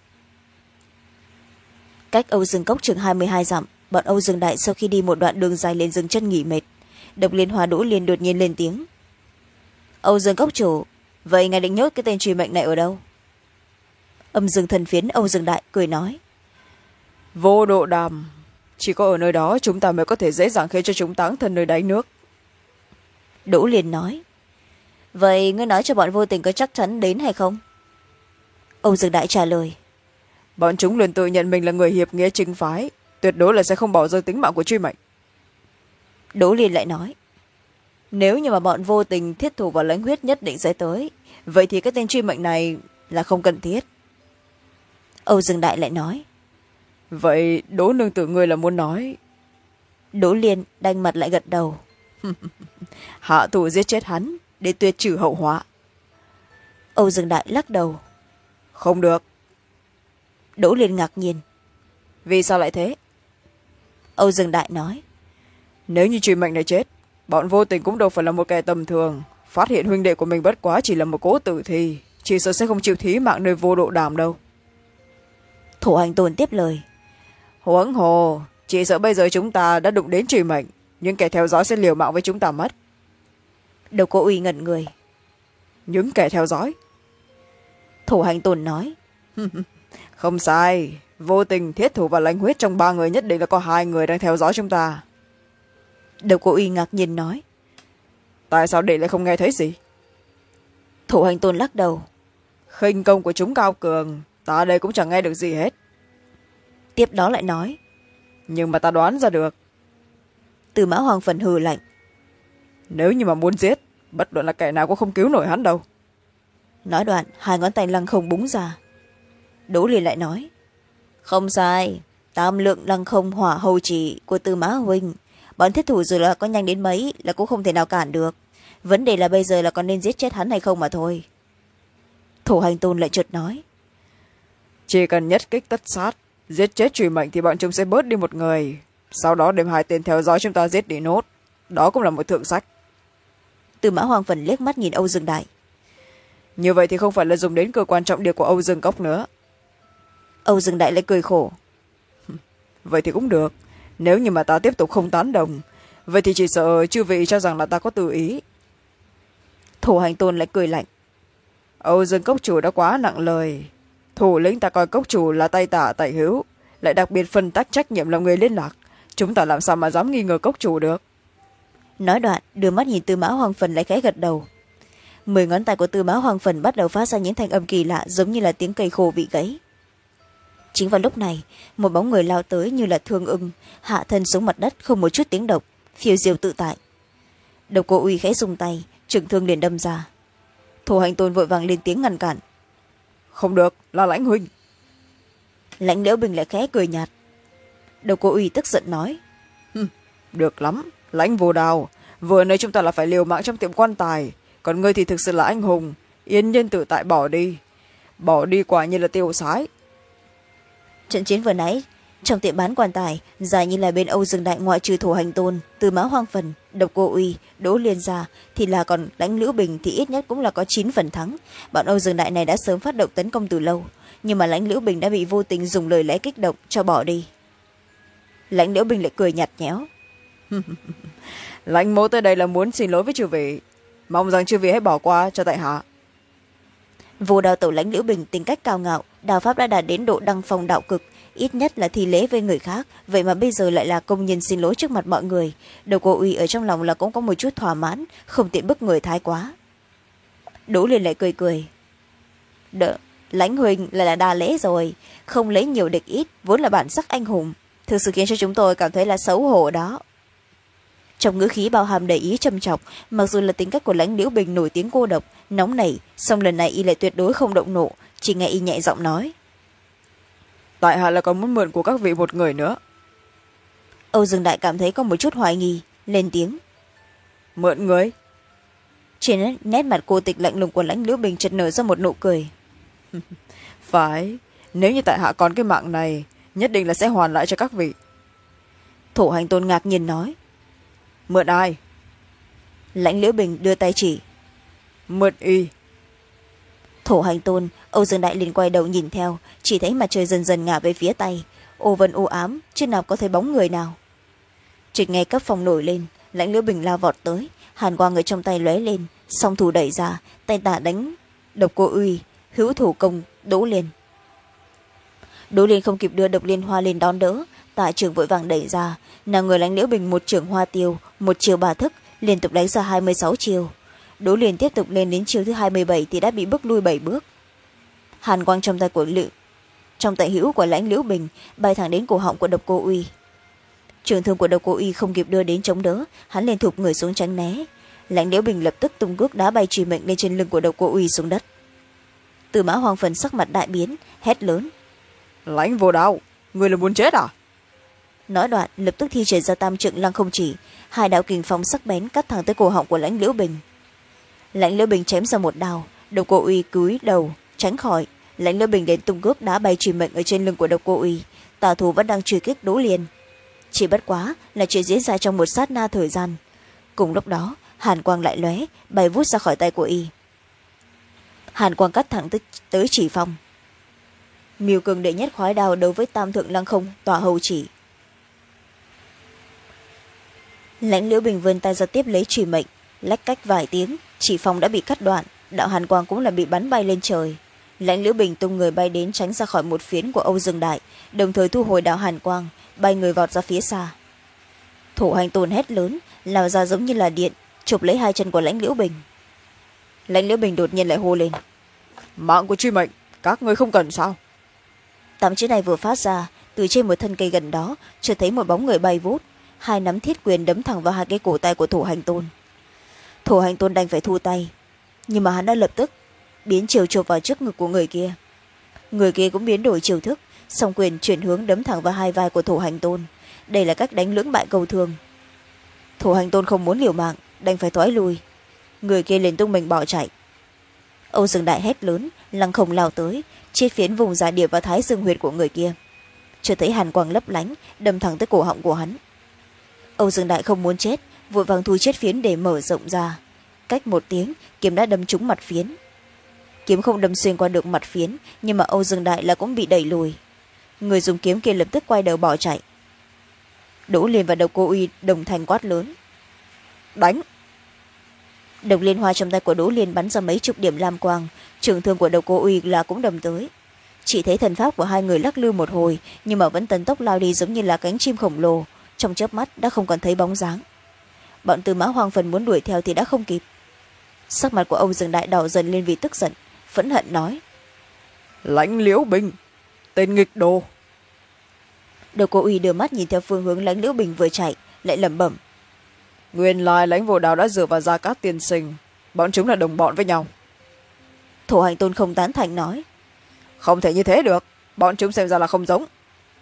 Cách Âu Dương Cốc chừng hai mươi hai dặm, bọn Âu Dương Đại sau khi đi một đoạn đường dài lên dừng chân nghỉ mệt. Độc Liên Hoa Đỗ Liên đột nhiên lên tiếng. Âu Dương Cốc chủ, vậy ngài định nhốt cái tên truy mệnh này ở đâu? Âm Dương Thần Phiến Âu Dương Đại cười nói. Vô Độ Đàm, chỉ có ở nơi đó chúng ta mới có thể dễ dàng khiến cho chúng táng thân nơi đáy nước. Đỗ Liên nói. Vậy ngươi nói cho bọn Vô Tình có chắc chắn đến hay không? Âu Dương Đại trả lời. Bọn chúng luôn tự nhận mình là người hiệp nghĩa chính phái, tuyệt đối là sẽ không bỏ rơi tính mạng của truy mệnh. Đỗ Liên lại nói. Nếu như mà bọn Vô Tình, Thiết thủ và Lãnh huyết nhất định sẽ tới, vậy thì cái tên truy mệnh này là không cần thiết. Âu Dương Đại lại nói. Vậy Đỗ nương tử ngươi là muốn nói? Đỗ Liên đanh mặt lại gật đầu. hạ thủ giết chết hắn để tuyệt trừ hậu họa. Âu Dương Đại lắc đầu. Không được. Đỗ Liên ngạc nhiên. Vì sao lại thế? Âu Dương Đại nói. Nếu như truy mệnh này chết, bọn vô tình cũng đâu phải là một kẻ tầm thường. Phát hiện huynh đệ của mình bất quá chỉ là một cố tử thi, chỉ sợ sẽ không chịu thí mạng nơi vô độ đàm đâu. Thổ Hành Tôn tiếp lời. Huống hồ, chỉ sợ bây giờ chúng ta đã đụng đến truy mệnh, những kẻ theo dõi sẽ liều mạng với chúng ta mất. Độc Cô Uy ngẩn người. Những kẻ theo dõi? Thổ Hành Tôn nói. Không sai, vô tình, thiết thủ và lãnh huyết trong ba người nhất định là có hai người đang theo dõi chúng ta. Độc Cô Uy ngạc nhiên nói. Tại sao đệ lại không nghe thấy gì? Thổ Hành Tôn lắc đầu. Khinh công của chúng cao cường, ta đây cũng chẳng nghe được gì hết. Tiếp đó lại nói. Nhưng mà ta đoán ra được. Tư Mã Hoàng Phần hừ lạnh. Nếu như mà muốn giết, bất luận là kẻ nào cũng không cứu nổi hắn đâu. Nói đoạn, hai ngón tay lăng không búng ra. Đỗ Liên lại nói. Không sai, tam lượng lăng không hỏa hầu chỉ của Tư Mã huynh, bọn thiết thủ dù là có nhanh đến mấy là cũng không thể nào cản được. Vấn đề là bây giờ là còn nên giết chết hắn hay không mà thôi. Thổ Hành Tôn lại chợt nói. Chỉ cần nhất kích tất sát, giết chết truy mệnh thì bọn chúng sẽ bớt đi một người, sau đó đem hai tên theo dõi chúng ta giết đi nốt. Đó cũng là một thượng sách. Tư Mã Hoàng Phần liếc mắt nhìn Âu Dương Đại. Như vậy thì không phải là dùng đến cơ quan trọng địa của Âu Dương Cốc nữa. Âu Dương Đại lại cười khổ. Vậy thì cũng được, nếu như mà ta tiếp tục không tán đồng, vậy thì chỉ sợ chư vị cho rằng là ta có tự ý. Thổ Hành Tôn lại cười lạnh. Âu Dương Cốc chủ đã quá nặng lời. Thủ lĩnh ta coi cốc chủ là tay tả tay hữu, lại đặc biệt phân tách trách nhiệm làm người liên lạc, chúng ta làm sao mà dám nghi ngờ cốc chủ được. Nói đoạn, đưa mắt nhìn Tư Mã Hoàng Phần lại khẽ gật đầu. Mười ngón tay của Tư Mã Hoàng Phần bắt đầu phát ra những thanh âm kỳ lạ, giống như là tiếng cây khô bị gãy. Chính vào lúc này, một bóng người lao tới như là thương ưng, hạ thân xuống mặt đất không một chút tiếng động, phiêu diêu tự tại. Độc Cô Uy khẽ dùng tay, trường thương liền đâm ra. Thổ Hành Tôn vội vàng lên tiếng ngăn cản. Không được, là Lãnh huynh. Lãnh Liễu Bình lại khẽ cười nhạt. Độc Cô Uy tức giận nói. Được lắm, Lãnh vô đào, vừa nãy chúng ta là phải liều mạng trong tiệm quan tài, còn ngươi thì thực sự là anh hùng, yên nhiên tự tại bỏ đi. Bỏ đi quả như là tiêu sái. Trận chiến vừa nãy trong tiệm bán quan tài, dài như là bên Âu Dương Đại ngoại trừ Thổ Hành Tôn, Tư Mã Hoàng Phần, Độc Cô Uy, Đỗ Liên ra thì là còn Lãnh Liễu Bình thì ít nhất cũng là có chín phần thắng. Bọn Âu Dương Đại này đã sớm phát động tấn công từ lâu, nhưng mà Lãnh Liễu Bình đã bị vô tình dùng lời lẽ kích động cho bỏ đi. Lãnh Liễu Bình lại cười nhạt nhẽo. Lãnh mỗ tới đây là muốn xin lỗi với chư vị, mong rằng chư vị hãy bỏ qua cho tại hạ. Vô Đao Tẩu Lãnh Liễu Bình tính cách cao ngạo, đao pháp đã đạt đến độ đăng phong đạo cực, ít nhất là thi lễ với người khác, vậy mà bây giờ lại là công nhân xin lỗi trước mặt mọi người. Độc Cô Uy ở trong lòng là cũng có một chút thỏa mãn, không tiện bức người thái quá. Đỗ Liên lại cười cười. Đỡ, Lãnh huynh lại là đa lễ rồi, không lấy nhiều địch ít, vốn là bản sắc anh hùng, thực sự khiến cho chúng tôi cảm thấy là xấu hổ đó. Trong ngữ khí bao hàm đầy ý trầm trọng, mặc dù là tính cách của Lãnh Liễu Bình nổi tiếng cô độc, nóng nảy, song lần này y lại tuyệt đối không động nộ, chỉ nghe y nhẹ giọng nói. Tại hạ là còn muốn mượn của các vị một người nữa. Âu Dương Đại cảm thấy có một chút hoài nghi, lên tiếng. Mượn người? Trên nét mặt cô tịch lạnh lùng của Lãnh Liễu Bình chợt nở ra một nụ cười. Phải, nếu như tại hạ còn cái mạng này, nhất định là sẽ hoàn lại cho các vị. Thổ Hành Tôn ngạc nhiên nói. Mượn ai? Lãnh Liễu Bình đưa tay chỉ. Mượn y. Thổ Hành Tôn, Âu Dương Đại liền quay đầu nhìn theo, chỉ thấy mặt trời dần dần ngả về phía tay, ô vân u ám, chứ nào có thấy bóng người nào. Trịch nghe cấp phòng nổi lên, Lãnh Liễu Bình lao vọt tới, hàn quang người trong tay lóe lên, song thủ đẩy ra, tay tả đánh Độc Cô Uy, hữu thủ công Đỗ Liên. Đỗ Liên không kịp đưa Độc Liên Hoa lên đón đỡ, tạ trường vội vàng đẩy ra, nàng người Lãnh Liễu Bình một trường hoa tiêu, một chiều bà thức, liên tục đánh ra hai mươi sáu chiều. Đỗ Liên tiếp tục lên đến chiều thứ hai mươi bảy thì đã bị bước lui bảy bước. Hàn quang trong tay của Lự, trong tay hữu của Lãnh Liễu Bình bay thẳng đến cổ họng của Độc Cô Uy. Trường thương của Độc Cô Uy không kịp đưa đến chống đỡ, hắn liền thụp người xuống tránh né. Lãnh Liễu Bình lập tức tung cước đá bay truy mệnh lên trên lưng của Độc Cô Uy xuống đất. Tư Mã Hoàng Phần sắc mặt đại biến, hét lớn. Lãnh vô đạo, người là muốn chết à? nói đoạn lập tức thi triển ra tam trượng lăng không chỉ, hai đạo kình phong sắc bén cắt thẳng tới cổ họng của lãnh liễu bình. Lãnh liễu bình chém ra một đao, độc cô uy cúi đầu tránh khỏi. Lãnh liễu bình đến tung cước đá bay truy mệnh ở trên lưng của độc cô uy. Tà thủ vẫn đang truy kích Đỗ Liên. Chỉ bất quá là chuyện diễn ra trong một sát na thời gian. Cùng lúc đó hàn quang lại lóe, bay vút ra khỏi tay của y. Hàn quang cắt thẳng tới, tới chỉ phong. Miêu cường đệ nhất khoái đao đối với tam thượng lăng không tỏa hầu chỉ. Lãnh liễu bình vươn tay ra tiếp lấy truy mệnh, lách cách vài tiếng, chỉ phong đã bị cắt đoạn, đạo hàn quang cũng là bị bắn bay lên trời. Lãnh liễu bình tung người bay đến tránh ra khỏi một phiến của Âu Dương Đại, đồng thời thu hồi đạo hàn quang, bay người vọt ra phía xa. Thủ hành tôn hét lớn, lao ra giống như là điện, chụp lấy hai chân của lãnh liễu bình. Lãnh liễu bình đột nhiên lại hô lên: mạng của truy mệnh các ngươi không cần sao? Tám chữ này vừa phát ra, từ trên một thân cây gần đó chợt thấy một bóng người bay vút, hai nắm thiết quyền đấm thẳng vào hai cái cổ tay của thủ hành tôn. Thủ hành tôn đành phải thu tay, nhưng mà hắn đã lập tức biến chiều chộp vào trước ngực của người kia. Người kia cũng biến đổi chiều thức, song quyền chuyển hướng đấm thẳng vào hai vai của thủ hành tôn. Đây là cách đánh lưỡng bại cầu thường. Thủ hành tôn không muốn liều mạng, đành phải thoái lui. Người kia liền tung mình bỏ chạy. Âu Dương Đại hét lớn, lăng không lao tới, chiết phiến vùng ra điểm vào thái dương huyệt của người kia. Chợt thấy hàn quang lấp lánh, đâm thẳng tới cổ họng của hắn. Âu Dương Đại không muốn chết, vội vàng thu chiết phiến để mở rộng ra. Cách một tiếng, kiếm đã đâm trúng mặt phiến. Kiếm không đâm xuyên qua được mặt phiến, nhưng mà Âu Dương Đại là cũng bị đẩy lùi. Người dùng kiếm kia lập tức quay đầu bỏ chạy. Đỗ Liên và độc cô uy đồng thanh quát lớn: đánh! Độc liên hoa trong tay của Đỗ Liên bắn ra mấy chục điểm lam quang, trường thương của độc cô uy là cũng đâm tới. Chỉ thấy thần pháp của hai người lắc lư một hồi, nhưng mà vẫn tấn tốc lao đi giống như là cánh chim khổng lồ, trong chớp mắt đã không còn thấy bóng dáng. Bọn Tư Mã Hoang Phần muốn đuổi theo thì đã không kịp. Sắc mặt của Âu Dương Đại đỏ dần lên vì tức giận, phẫn hận nói: lãnh liễu bình, tên nghịch đồ! Độc cô uy đưa mắt nhìn theo phương hướng lãnh liễu bình vừa chạy, lại lẩm bẩm: nguyên lai lãnh vô đào đã dựa vào Gia Cát tiên sinh, bọn chúng là đồng bọn với nhau. Thủ hành tôn không tán thành nói: không thể như thế được, bọn chúng xem ra là không giống.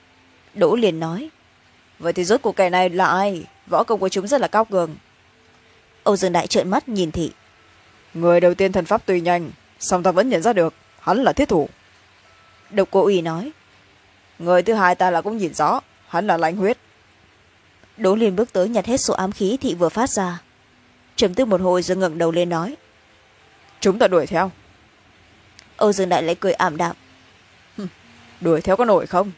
Đỗ liền nói: vậy thì rốt cuộc kẻ này là ai? Võ công của chúng rất là cao cường. Âu Dương Đại trợn mắt nhìn thị: người đầu tiên thần pháp tuy nhanh, song ta vẫn nhận ra được hắn là thiết thủ. Độc cô uy nói: người thứ hai ta là cũng nhìn rõ, hắn là lãnh huyết. Đỗ Liên bước tới nhặt hết số ám khí thị vừa phát ra, trầm tư một hồi rồi ngẩng đầu lên nói: chúng ta đuổi theo. Âu Dương Đại lại cười ảm đạm: đuổi theo có nổi không?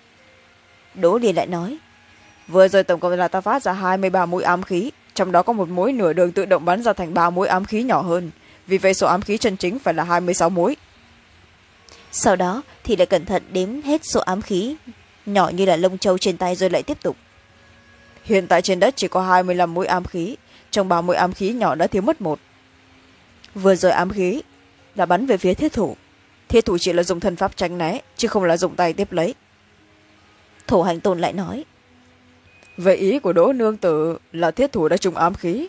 Đỗ Liên lại nói: vừa rồi tổng cộng là ta phát ra hai mươi ba mũi ám khí, trong đó có một mũi nửa đường tự động bắn ra thành ba mũi ám khí nhỏ hơn, vì vậy số ám khí chân chính phải là hai mươi sáu mũi. Sau đó thì lại cẩn thận đếm hết số ám khí nhỏ như là lông châu trên tay rồi lại tiếp tục: hiện tại trên đất chỉ có hai mươi lăm mũi ám khí, trong ba mũi ám khí nhỏ đã thiếu mất một. Vừa rồi ám khí là bắn về phía thiết thủ, thiết thủ chỉ là dùng thân pháp tránh né, chứ không là dùng tay tiếp lấy. Thủ hành tôn lại nói: vậy ý của Đỗ nương tử là thiết thủ đã trúng ám khí.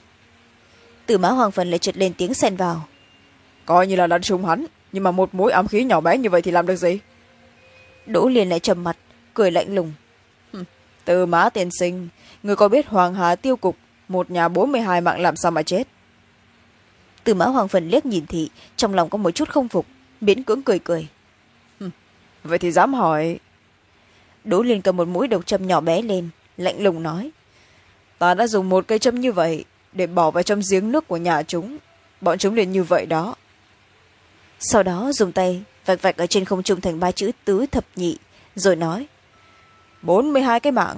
Tư Mã Hoàng Phần lại trượt lên tiếng xen vào: coi như là đã trúng hắn, nhưng mà một mũi ám khí nhỏ bé như vậy thì làm được gì? Đỗ Liên lại trầm mặt, cười lạnh lùng: Tư Mã tiên sinh, người có biết Hoàng Hà tiêu cục một nhà bốn mươi hai mạng làm sao mà chết? Tư Mã Hoàng Phần liếc nhìn thị, trong lòng có một chút không phục, miễn cưỡng cười cười: vậy thì dám hỏi. Đỗ Liên cầm một mũi độc châm nhỏ bé lên, lạnh lùng nói: ta đã dùng một cây châm như vậy để bỏ vào trong giếng nước của nhà chúng, bọn chúng liền như vậy đó. Sau đó dùng tay vạch vạch ở trên không trung thành ba chữ tứ thập nhị, rồi nói: bốn mươi hai cái mạng.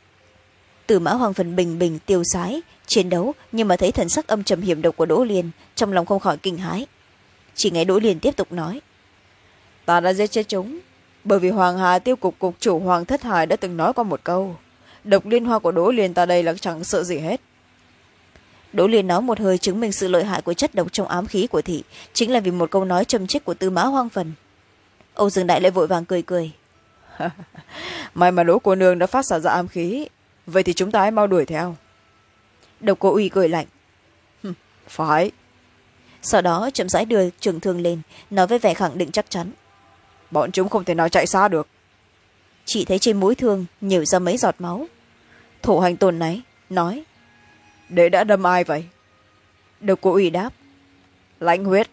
Tư Mã Hoàng Phần bình bình tiêu sái chiến đấu, nhưng mà thấy thần sắc âm trầm hiểm độc của Đỗ Liên, trong lòng không khỏi kinh hãi. Chỉ nghe Đỗ Liên tiếp tục nói: ta đã giết chết chúng, bởi vì Hoàng Hà tiêu cục cục chủ Hoàng Thất Hải đã từng nói qua một câu: độc liên hoa của Đỗ Liên ta đây là chẳng sợ gì hết. Đỗ Liên nói một hơi chứng minh sự lợi hại của chất độc trong ám khí của thị, chính là vì một câu nói châm chích của Tư Mã Hoang Phần. Âu Dương Đại lại vội vàng cười cười: may mà Đỗ cô nương đã phát xạ ra ám khí, vậy thì chúng ta hãy mau đuổi theo. Độc cô uy cười lạnh: phải. Sau đó chậm rãi đưa trường thương lên, nói với vẻ khẳng định chắc chắn: bọn chúng không thể nào chạy xa được. Chỉ thấy trên mũi thương nhểu ra mấy giọt máu. Thổ hành tôn náy nói. Đệ đã đâm ai vậy? Độc Cô Uy đáp. Lãnh huyết.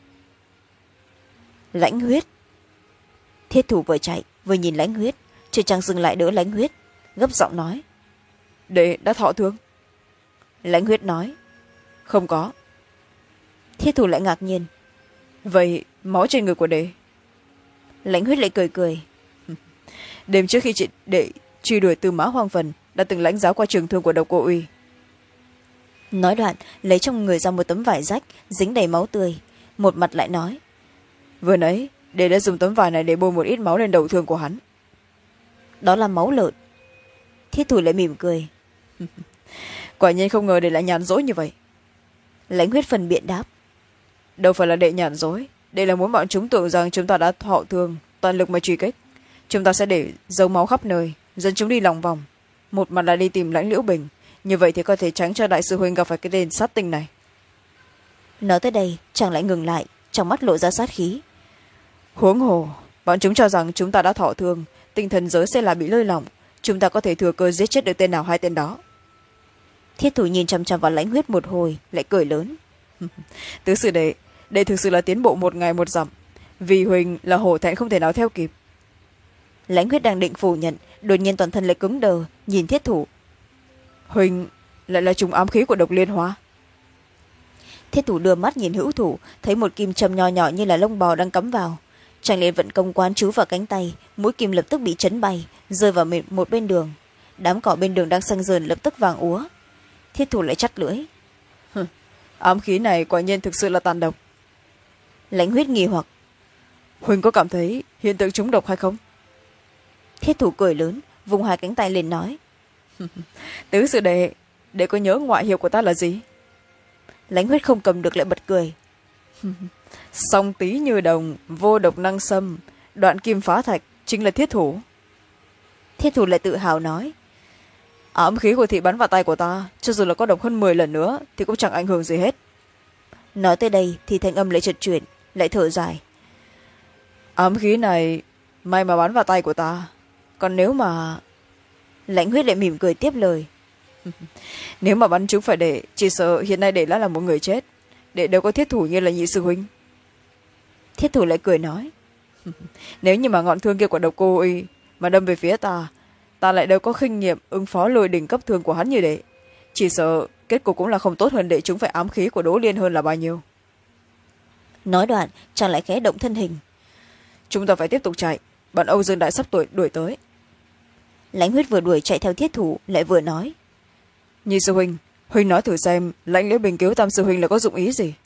Lãnh huyết? Thiết thủ vừa chạy vừa nhìn Lãnh huyết, chưa chăng dừng lại đỡ Lãnh huyết, gấp giọng nói. Đệ đã thọ thương. Lãnh huyết nói. Không có. Thiết thủ lại ngạc nhiên. Vậy máu trên người của đệ? Lãnh huyết lại cười cười. Đêm trước khi chị đệ truy đuổi Tư Mã Hoang Phần đã từng lãnh giáo qua trường thương của Độc Cô Uy. Nói đoạn lấy trong người ra một tấm vải rách dính đầy máu tươi, một mặt lại nói. Vừa nãy đệ đã dùng tấm vải này để bôi một ít máu lên đầu thương của hắn. Đó là máu lợn. Thiết thủ lại mỉm cười. Quả nhiên không ngờ đệ lại nhàn dối như vậy. Lãnh huyết phần biện đáp. Đâu phải là đệ nhàn dối, đây là muốn bọn chúng tưởng rằng chúng ta đã thọ thương, toàn lực mà truy kích. Chúng ta sẽ để dấu máu khắp nơi, dẫn chúng đi lòng vòng. Một mặt là đi tìm Lãnh Liễu Bình, như vậy thì có thể tránh cho đại sư huynh gặp phải cái tên sát tinh này. Nói tới đây chàng lại ngừng lại, trong mắt lộ ra sát khí. Huống hồ bọn chúng cho rằng chúng ta đã thọ thương, tinh thần giới sẽ là bị lơi lỏng, chúng ta có thể thừa cơ giết chết được tên nào hai tên đó. Thiết thủ nhìn chăm chăm vào Lãnh huyết một hồi lại cười lớn. Tứ sư đệ, đệ thực sự là tiến bộ một ngày một dặm, vì huỳnh là hổ thẹn không thể nào theo kịp. Lãnh huyết đang định phủ nhận, đột nhiên toàn thân lại cứng đờ nhìn thiết thủ. Huỳnh lại là trùng ám khí của Độc Liên Hoa. Thiết thủ đưa mắt nhìn hữu thủ, thấy một kim châm nho nhỏ như là lông bò đang cắm vào. Chàng liền vận công quán chú vào cánh tay, mũi kim lập tức bị chấn bay, rơi vào một bên đường. Đám cỏ bên đường đang xanh dờn lập tức vàng úa. Thiết thủ lại chắt lưỡi. Ám khí này quả nhiên thực sự là tàn độc. Lãnh huyết nghi hoặc. Huỳnh có cảm thấy hiện tượng trúng độc hay không? Thiết thủ cười lớn, vùng hai cánh tay lên nói. Tứ sư đệ, đệ có nhớ ngoại hiệu của ta là gì? Lãnh huyết không cầm được lại bật cười. Song tí như đồng, vô độc năng xâm, đoạn kim phá thạch, chính là thiết thủ. Thiết thủ lại tự hào nói. Ám khí của thị bắn vào tay của ta, cho dù là có độc hơn mười lần nữa thì cũng chẳng ảnh hưởng gì hết. Nói tới đây thì thanh âm lại chợt chuyển, lại thở dài. Ám khí này may mà bắn vào tay của ta, còn nếu mà... Lãnh huyết lại mỉm cười tiếp lời. Nếu mà bắn chúng phải để, chỉ sợ hiện nay để đã là một người chết, để đâu có thiết thủ như là nhị sư huynh. Thiết thủ lại cười nói. Nếu như mà ngọn thương kia của Độc Cô Uy mà đâm về phía ta, ta lại đâu có kinh nghiệm ứng phó lôi đỉnh cấp thương của hắn như đệ, chỉ sợ kết cục cũng là không tốt hơn để chúng phải ám khí của Đỗ Liên hơn là bao nhiêu. Nói đoạn chàng lại khẽ động thân hình. Chúng ta phải tiếp tục chạy, bọn Âu Dương Đại sắp tuổi đuổi tới. Lãnh huyết vừa đuổi chạy theo thiết thủ lại vừa nói. Nhị sư huynh, huynh nói thử xem Lãnh Liễu Bình cứu tam sư huynh là có dụng ý gì?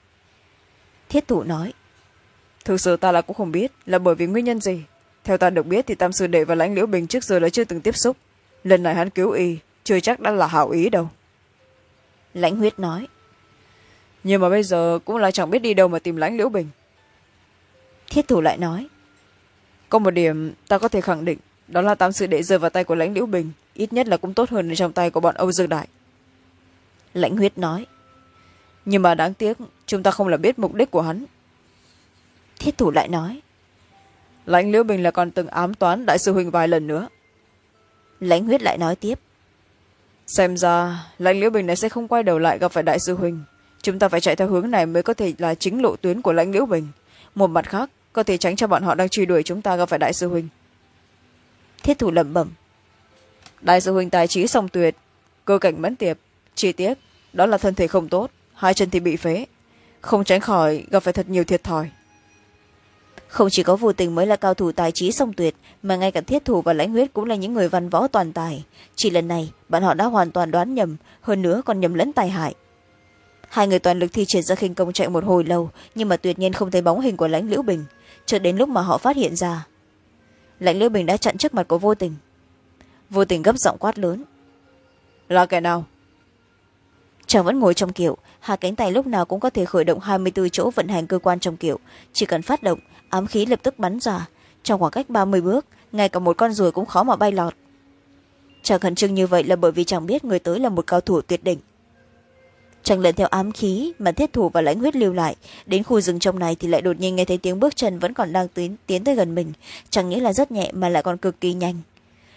Thiết thủ nói. Thực sự ta là cũng không biết là bởi vì nguyên nhân gì. Theo ta được biết thì tam sư đệ và Lãnh Liễu Bình trước giờ là chưa từng tiếp xúc, lần này hắn cứu y chưa chắc đã là hảo ý đâu. Lãnh huyết nói. Nhưng mà bây giờ cũng là chẳng biết đi đâu mà tìm Lãnh Liễu Bình. Thiết thủ lại nói. Có một điểm ta có thể khẳng định, đó là tam sư đệ rơi vào tay của Lãnh Liễu Bình ít nhất là cũng tốt hơn trong tay của bọn Âu Dương Đại. Lãnh huyết nói. Nhưng mà đáng tiếc chúng ta không là biết mục đích của hắn. Thiết thủ lại nói. Lãnh Liễu Bình là còn từng ám toán đại sư huynh vài lần nữa. Lãnh huyết lại nói tiếp. Xem ra Lãnh Liễu Bình này sẽ không quay đầu lại gặp phải đại sư huynh, chúng ta phải chạy theo hướng này mới có thể là chính lộ tuyến của Lãnh Liễu Bình, một mặt khác có thể tránh cho bọn họ đang truy đuổi chúng ta gặp phải đại sư huynh. Thiết thủ lẩm bẩm. Đại sư huynh tài trí song tuyệt, cơ cảnh mẫn tiệp, chi tiết đó là thân thể không tốt, hai chân thì bị phế, không tránh khỏi gặp phải thật nhiều thiệt thòi. Không chỉ có Vô Tình mới là cao thủ tài trí song tuyệt, mà ngay cả thiết thủ và Lãnh huyết cũng là những người văn võ toàn tài, chỉ lần này bọn họ đã hoàn toàn đoán nhầm, hơn nữa còn nhầm lẫn tài hại. Hai người toàn lực thi triển ra khinh công chạy một hồi lâu, nhưng mà tuyệt nhiên không thấy bóng hình của Lãnh Liễu Bình, cho đến lúc mà họ phát hiện ra Lãnh Liễu Bình đã chặn trước mặt của Vô Tình. Vô Tình gấp giọng quát lớn. Là kẻ nào? Chàng vẫn ngồi trong kiệu, hai cánh tay lúc nào cũng có thể khởi động hai mươi bốn chỗ vận hành cơ quan trong kiệu, chỉ cần phát động ám khí lập tức bắn ra, trong khoảng cách ba mươi bước ngay cả một con ruồi cũng khó mà bay lọt. Chàng khẩn trương như vậy là bởi vì chàng biết người tới là một cao thủ tuyệt đỉnh. Chàng lần theo ám khí mà thiết thủ và Lãnh huyết lưu lại, đến khu rừng trong này thì lại đột nhiên nghe thấy tiếng bước chân vẫn còn đang tiến, tiến tới gần mình, chẳng nghĩa là rất nhẹ mà lại còn cực kỳ nhanh.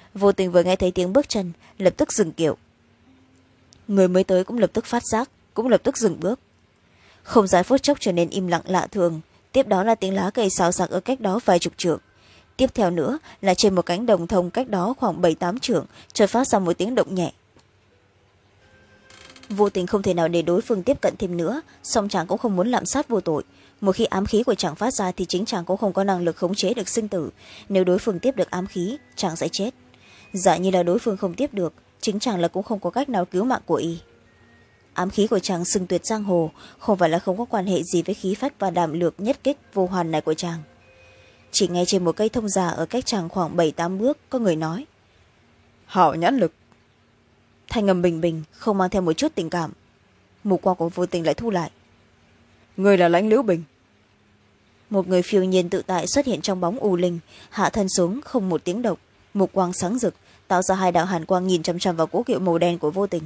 Vô Tình vừa nghe thấy tiếng bước chân lập tức dừng kiệu. Người mới tới cũng lập tức phát giác, cũng lập tức dừng bước. Không gian phút chốc trở nên im lặng lạ thường, tiếp đó là tiếng lá cây xào xạc ở cách đó vài chục trượng. Tiếp theo nữa là trên một cánh đồng thông cách đó khoảng bảy tám trượng chợt phát ra một tiếng động nhẹ. Vô Tình không thể nào để đối phương tiếp cận thêm nữa, song chàng cũng không muốn lạm sát vô tội. Một khi ám khí của chàng phát ra thì chính chàng cũng không có năng lực khống chế được sinh tử. Nếu đối phương tiếp được ám khí, chàng sẽ chết. Giả như là đối phương không tiếp được, chính chàng là cũng không có cách nào cứu mạng của y. Ám khí của chàng sừng tuyệt giang hồ, không phải là không có quan hệ gì với khí phách và đảm lược nhất kích vô hoàn này của chàng. Chỉ nghe trên một cây thông già ở cách chàng khoảng bảy tám bước có người nói: Hảo nhãn lực. Thanh âm bình bình, không mang theo một chút tình cảm. Mục quang của Vô Tình lại thu lại. Người là Lãnh Liễu Bình. Một người phiêu nhiên tự tại xuất hiện trong bóng u linh, hạ thân xuống không một tiếng động, mục quang sáng rực, tạo ra hai đạo hàn quang nhìn chăm chăm vào cố kiệu màu đen của Vô Tình.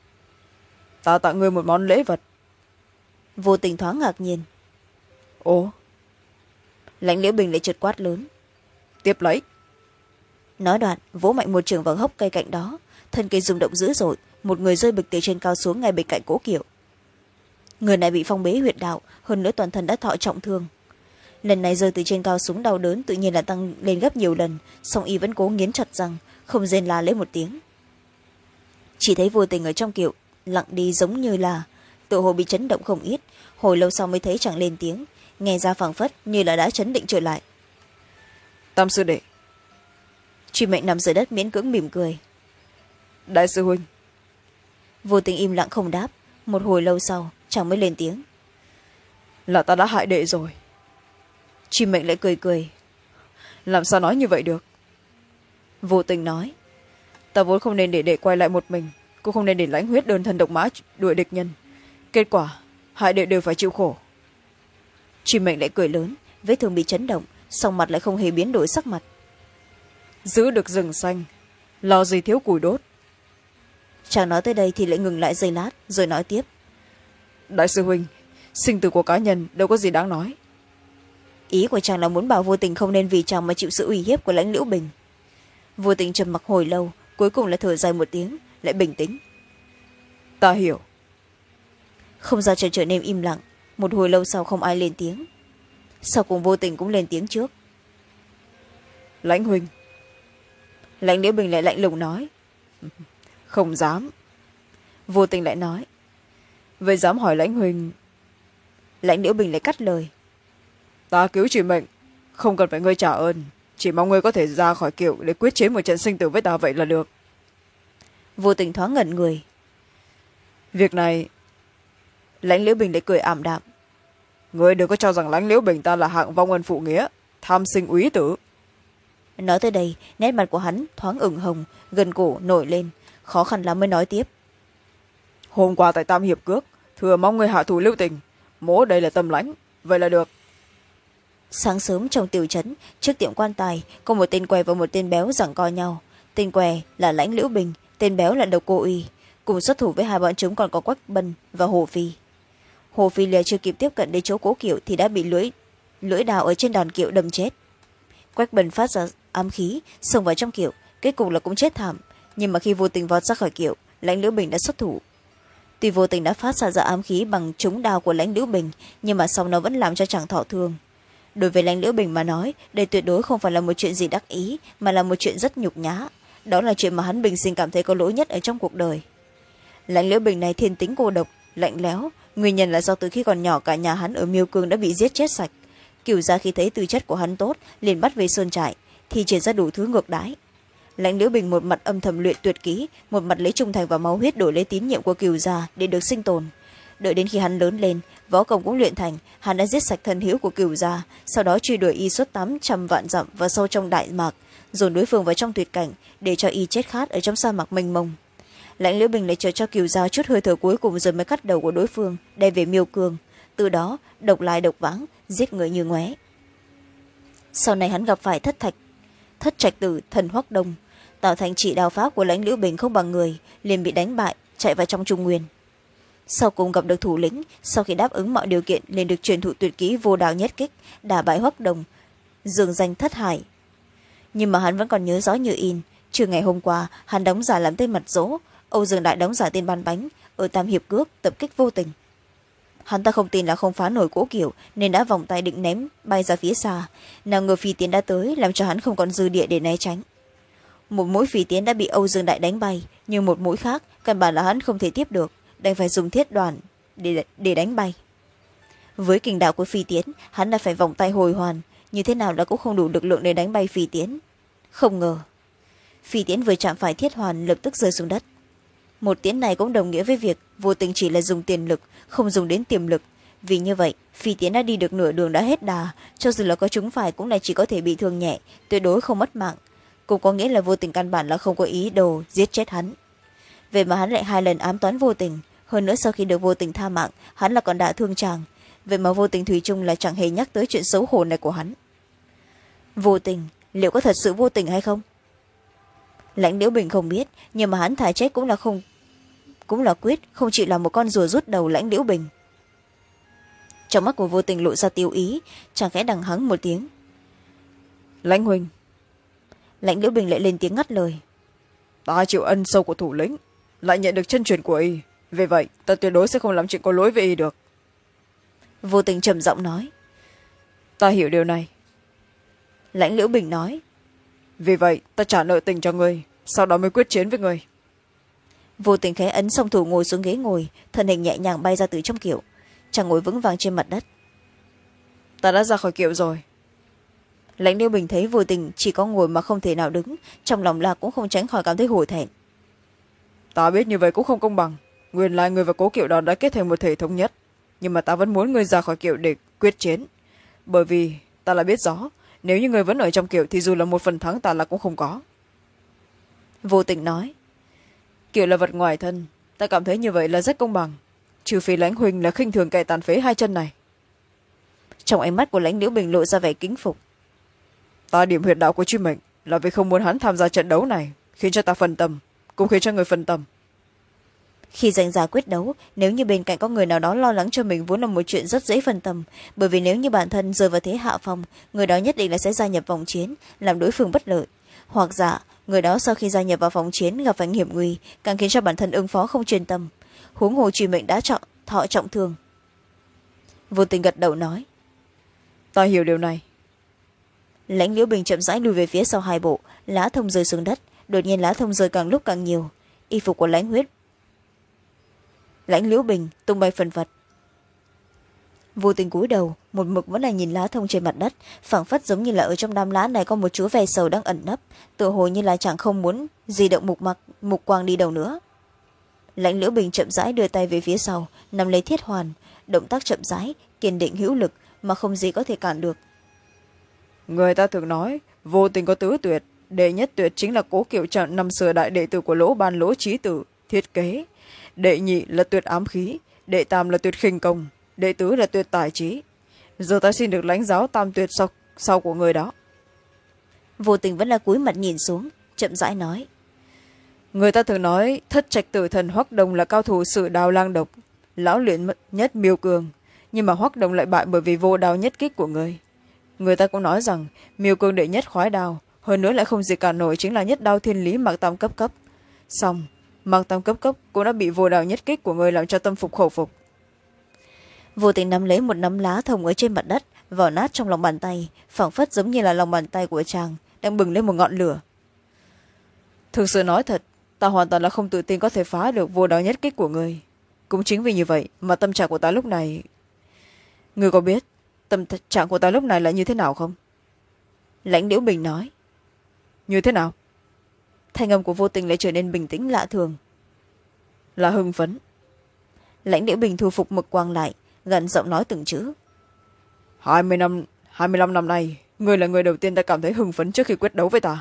Ta tặng ngươi một món lễ vật. Vô Tình thoáng ngạc nhiên. Ồ. Lãnh Liễu Bình lại chợt quát lớn: Tiếp lấy. Nói đoạn vỗ mạnh một trường vào hốc cây cạnh đó, thân cây rung động dữ dội, một người rơi bịch từ trên cao xuống ngay bên cạnh cố kiệu. Người này bị phong bế huyệt đạo, hơn nữa toàn thân đã thọ trọng thương. Lần này rơi từ trên cao xuống đau đớn tự nhiên là tăng lên gấp nhiều lần, song y vẫn cố nghiến chặt răng, không rên la lấy một tiếng. Chỉ thấy Vô Tình ở trong kiệu lặng đi, giống như là tự hồ bị chấn động không ít, hồi lâu sau mới thấy chẳng lên tiếng, nghe ra phảng phất như là đã chấn định trở lại. Tam sư đệ. Truy Mệnh nằm dưới đất miễn cưỡng mỉm cười. Đại sư huynh. Vô Tình im lặng không đáp, một hồi lâu sau chàng mới lên tiếng: Là ta đã hại đệ rồi. Truy Mệnh lại cười cười. Làm sao nói như vậy được? Vô Tình nói: Ta vốn không nên để đệ quay lại một mình, cũng không nên để lãnh huyết đơn thân độc mã đuổi địch nhân, kết quả hại đệ đều phải chịu khổ. Truy Mệnh lại cười lớn, vết thương bị chấn động, song mặt lại không hề biến đổi sắc mặt. Giữ được rừng xanh, lo gì thiếu củi đốt. Chàng nói tới đây thì lại ngừng lại giây lát rồi nói tiếp: Đại sư huynh, sinh tử của cá nhân đâu có gì đáng nói. Ý của chàng là muốn bảo Vô Tình không nên vì chàng mà chịu sự uy hiếp của Lãnh Liễu Bình. Vô Tình trầm mặc hồi lâu, cuối cùng lại thở dài một tiếng, lại bình tĩnh: Ta hiểu. Không gian trở trở nên im lặng, một hồi lâu sau không ai lên tiếng. Sau cùng Vô Tình cũng lên tiếng trước: Lãnh huynh. Lãnh Liễu Bình lại lạnh lùng nói: Không dám. Vô Tình lại nói: Vậy dám hỏi Lãnh huynh. Lãnh Liễu Bình lại cắt lời: Ta cứu Truy Mệnh, không cần phải ngươi trả ơn, chỉ mong ngươi có thể ra khỏi kiệu để quyết chiến một trận sinh tử với ta vậy là được. Vô Tình thoáng ngẩn người. Việc này. Lãnh Liễu Bình lại cười ảm đạm: Ngươi đừng có cho rằng Lãnh Liễu Bình ta là hạng vong ân phụ nghĩa, tham sinh úy tử. Nói tới đây, nét mặt của hắn thoáng ửng hồng, gần cổ nổi lên, khó khăn lắm mới nói tiếp: Hôm qua tại Tam Hiệp Cước, thừa mong ngươi hạ thủ lưu tình, mỗ đây là tâm lãnh, vậy là được. Sáng sớm trong tiểu trấn, trước tiệm quan tài có một tên què và một tên béo giằng co nhau. Tên què là Lãnh Liễu Bình, tên béo là Độc Cô Uy. Cùng xuất thủ với hai bọn chúng còn có Quách Bân và Hồ Phi. Hồ Phi lìa chưa kịp tiếp cận đến chỗ cố kiệu thì đã bị lưỡi lưỡi đào ở trên đòn kiệu đâm chết. Quách Bân phát ra ám khí xông vào trong kiệu, kết cục là cũng chết thảm. Nhưng mà khi Vô Tình vọt ra khỏi kiệu, Lãnh Liễu Bình đã xuất thủ. Tuy Vô Tình đã phát ra ra ám khí bằng trúng đao của Lãnh Liễu Bình, nhưng mà sau nó vẫn làm cho chàng thọ thương. Đối với Lãnh Liễu Bình mà nói, đây tuyệt đối không phải là một chuyện gì đắc ý, mà là một chuyện rất nhục nhã. Đó là chuyện mà hắn bình sinh cảm thấy có lỗi nhất ở trong cuộc đời. Lãnh Liễu Bình này thiên tính cô độc, lạnh lẽo, nguyên nhân là do từ khi còn nhỏ cả nhà hắn ở Miêu Cương đã bị giết chết sạch. Cửu gia khi thấy tư chất của hắn tốt, liền bắt về sơn trại, thì triển ra đủ thứ ngược đãi. Lãnh Liễu Bình một mặt âm thầm luyện tuyệt kỹ, một mặt lấy trung thành và máu huyết đổi lấy tín nhiệm của Cửu gia để được sinh tồn. Đợi đến khi hắn lớn lên, võ công cũng luyện thành, hắn đã giết sạch thân hữu của Cửu gia, sau đó truy đuổi y suốt tám trăm vạn dặm vào sâu trong đại mạc, dồn đối phương vào trong tuyệt cảnh để cho y chết khát ở trong sa mạc mênh mông. Lãnh Liễu Bình lại chờ cho Cửu gia chút hơi thở cuối cùng rồi mới cắt đầu của đối phương đem về Miêu Cương, từ đó độc lai độc vãng, giết người như ngoé. Sau này hắn gặp phải thất thạch thất trạch tử thần Hoắc Đông, tạo thành trị đao pháp của Lãnh Liễu Bình không bằng người, liền bị đánh bại chạy vào trong Trung Nguyên. Sau cùng gặp được thủ lĩnh, sau khi đáp ứng mọi điều kiện liền được truyền thụ tuyệt kỹ vô đao nhất kích, đả bại Hoắc Đông, dường danh thất hải. Nhưng mà hắn vẫn còn nhớ rõ như in, trưa ngày hôm qua hắn đóng giả làm tên mặt dỗ, Âu Dương Đại đóng giả tên ban bánh ở Tam Hiệp Cước tập kích vô tình. Hắn ta không tin là không phá nổi Cố Kiều nên đã vòng tay định ném bay ra phía xa, nào ngờ phi tiến đã tới làm cho hắn không còn dư địa để né tránh. Một mũi phi tiến đã bị Âu Dương Đại đánh bay, nhưng một mũi khác căn bản là hắn không thể tiếp được, đành phải dùng thiết đoàn để, để đánh bay. Với kình đạo của phi tiến, hắn đã phải vòng tay hồi hoàn, như thế nào là cũng không đủ lực lượng để đánh bay phi tiến. Không ngờ phi tiến vừa chạm phải thiết hoàn lập tức rơi xuống đất. Một tiến này cũng đồng nghĩa với việc vô tình chỉ là dùng tiền lực, không dùng đến tiềm lực. Vì như vậy phi tiến đã đi được nửa đường đã hết đà, cho dù là có trúng phải cũng là chỉ có thể bị thương nhẹ, tuyệt đối không mất mạng. Cũng có nghĩa là vô tình căn bản là không có ý đồ giết chết hắn. Vậy mà hắn lại hai lần ám toán vô tình, hơn nữa sau khi được vô tình tha mạng hắn là còn đã thương chàng. Vậy mà vô tình thủy chung là chẳng hề nhắc tới chuyện xấu hổ này của hắn. Vô tình liệu có thật sự vô tình hay không? Lãnh Liễu Bình không biết, nhưng mà hắn thà chết cũng là không cũng là quyết không chịu làm một con rùa rút đầu Lãnh Liễu Bình. Trong mắt của vô tình lộ ra tiêu ý, chàng khẽ đằng hắng một tiếng. Lãnh huynh. Lãnh Liễu Bình lại lên tiếng ngắt lời. Ta chịu ân sâu của thủ lĩnh, lại nhận được chân truyền của y, vì vậy ta tuyệt đối sẽ không làm chuyện có lỗi với y được. Vô tình trầm giọng nói. Ta hiểu điều này. Lãnh Liễu Bình nói. Vì vậy ta trả nợ tình cho ngươi, sau đó mới quyết chiến với ngươi. Vô tình khẽ ấn song thủ ngồi xuống ghế ngồi, thân hình nhẹ nhàng bay ra từ trong kiệu, chàng ngồi vững vàng trên mặt đất. Ta đã ra khỏi kiệu rồi. Lãnh Liễu Bình thấy vô tình chỉ có ngồi mà không thể nào đứng, trong lòng là cũng không tránh khỏi cảm thấy hổ thẹn. Ta biết như vậy cũng không công bằng, nguyên lai người và Cố Kiệu đó đã kết thành một thể thống nhất, nhưng mà ta vẫn muốn ngươi ra khỏi kiệu để quyết chiến, bởi vì ta là biết rõ nếu như người vẫn ở trong kiệu thì dù là một phần thắng ta là cũng không có. Vô tình nói. Kiệu là vật ngoài thân, ta cảm thấy như vậy là rất công bằng, trừ phi Lãnh huynh là khinh thường kẻ tàn phế hai chân này. Trong ánh mắt của Lãnh Liễu Bình lộ ra vẻ kính phục. Ta điểm huyệt đạo của Truy Mệnh là vì không muốn hắn tham gia trận đấu này, khiến cho ta phân tâm, cũng khiến cho người phân tâm. Khi giành ra quyết đấu, nếu như bên cạnh có người nào đó lo lắng cho mình vốn là một chuyện rất dễ phân tâm, bởi vì nếu như bản thân rơi vào thế hạ phong, người đó nhất định là sẽ gia nhập vòng chiến, làm đối phương bất lợi. Hoặc giả người đó sau khi gia nhập vào vòng chiến gặp phải hiểm nguy, càng khiến cho bản thân ứng phó không chuyên tâm, huống hồ Truy Mệnh đã trọng, thọ trọng thương. Vô tình gật đầu nói. Ta hiểu điều này. Lãnh Liễu Bình chậm rãi lùi về phía sau hai bộ, lá thông rơi xuống đất, đột nhiên lá thông rơi càng lúc càng nhiều, y phục của Lãnh huyết Lãnh Liễu Bình tung bay phần phật. Vô tình cúi đầu, một mực vẫn là nhìn lá thông trên mặt đất, phảng phất giống như là ở trong đám lá này có một chú ve sầu đang ẩn nấp, tựa hồ như là chẳng không muốn di động mục mặc mục quang đi đâu nữa. Lãnh Liễu Bình chậm rãi đưa tay về phía sau, nắm lấy thiết hoàn, động tác chậm rãi, kiên định hữu lực mà không gì có thể cản được. Người ta thường nói vô tình có tứ tuyệt, đệ nhất tuyệt chính là Cố Kiệu Trận năm xưa đại đệ tử của Lỗ Ban Lỗ Trí Tử thiết kế, đệ nhị là tuyệt ám khí, đệ tam là tuyệt khinh công, đệ tứ là tuyệt tài trí. Giờ ta xin được lãnh giáo tam tuyệt sau, sau của người đó. Vô tình vẫn là cúi mặt nhìn xuống, chậm rãi nói. Người ta thường nói thất trạch tử thần Hoắc Đồng là cao thủ sử đao lang độc, lão luyện nhất miêu cường, nhưng mà Hoắc Đồng lại bại bởi vì vô đao nhất kích của người. Người ta cũng nói rằng miêu cường đệ nhất khoái đao, hơn nữa lại không gì cản nổi chính là nhất đao thiên lý mạc tam cấp cấp. Xong mạc tam cấp cấp cũng đã bị vô đao nhất kích của người làm cho tâm phục khẩu phục. Vô tình nắm lấy một nắm lá thông ở trên mặt đất, vỏ nát trong lòng bàn tay, phảng phất giống như là lòng bàn tay của chàng đang bừng lên một ngọn lửa. Thực sự nói thật, ta hoàn toàn là không tự tin có thể phá được vô đao nhất kích của người. Cũng chính vì như vậy mà tâm trạng của ta lúc này... Người có biết tâm trạng của ta lúc này là như thế nào không? Lãnh Liễu Bình nói. Như thế nào? Thanh âm của vô tình lại trở nên bình tĩnh lạ thường. Là hưng phấn. Lãnh Liễu Bình thu phục mực quang lại, gần giọng nói từng chữ. hai mươi năm hai mươi lăm năm nay, người là người đầu tiên ta cảm thấy hưng phấn trước khi quyết đấu với ta.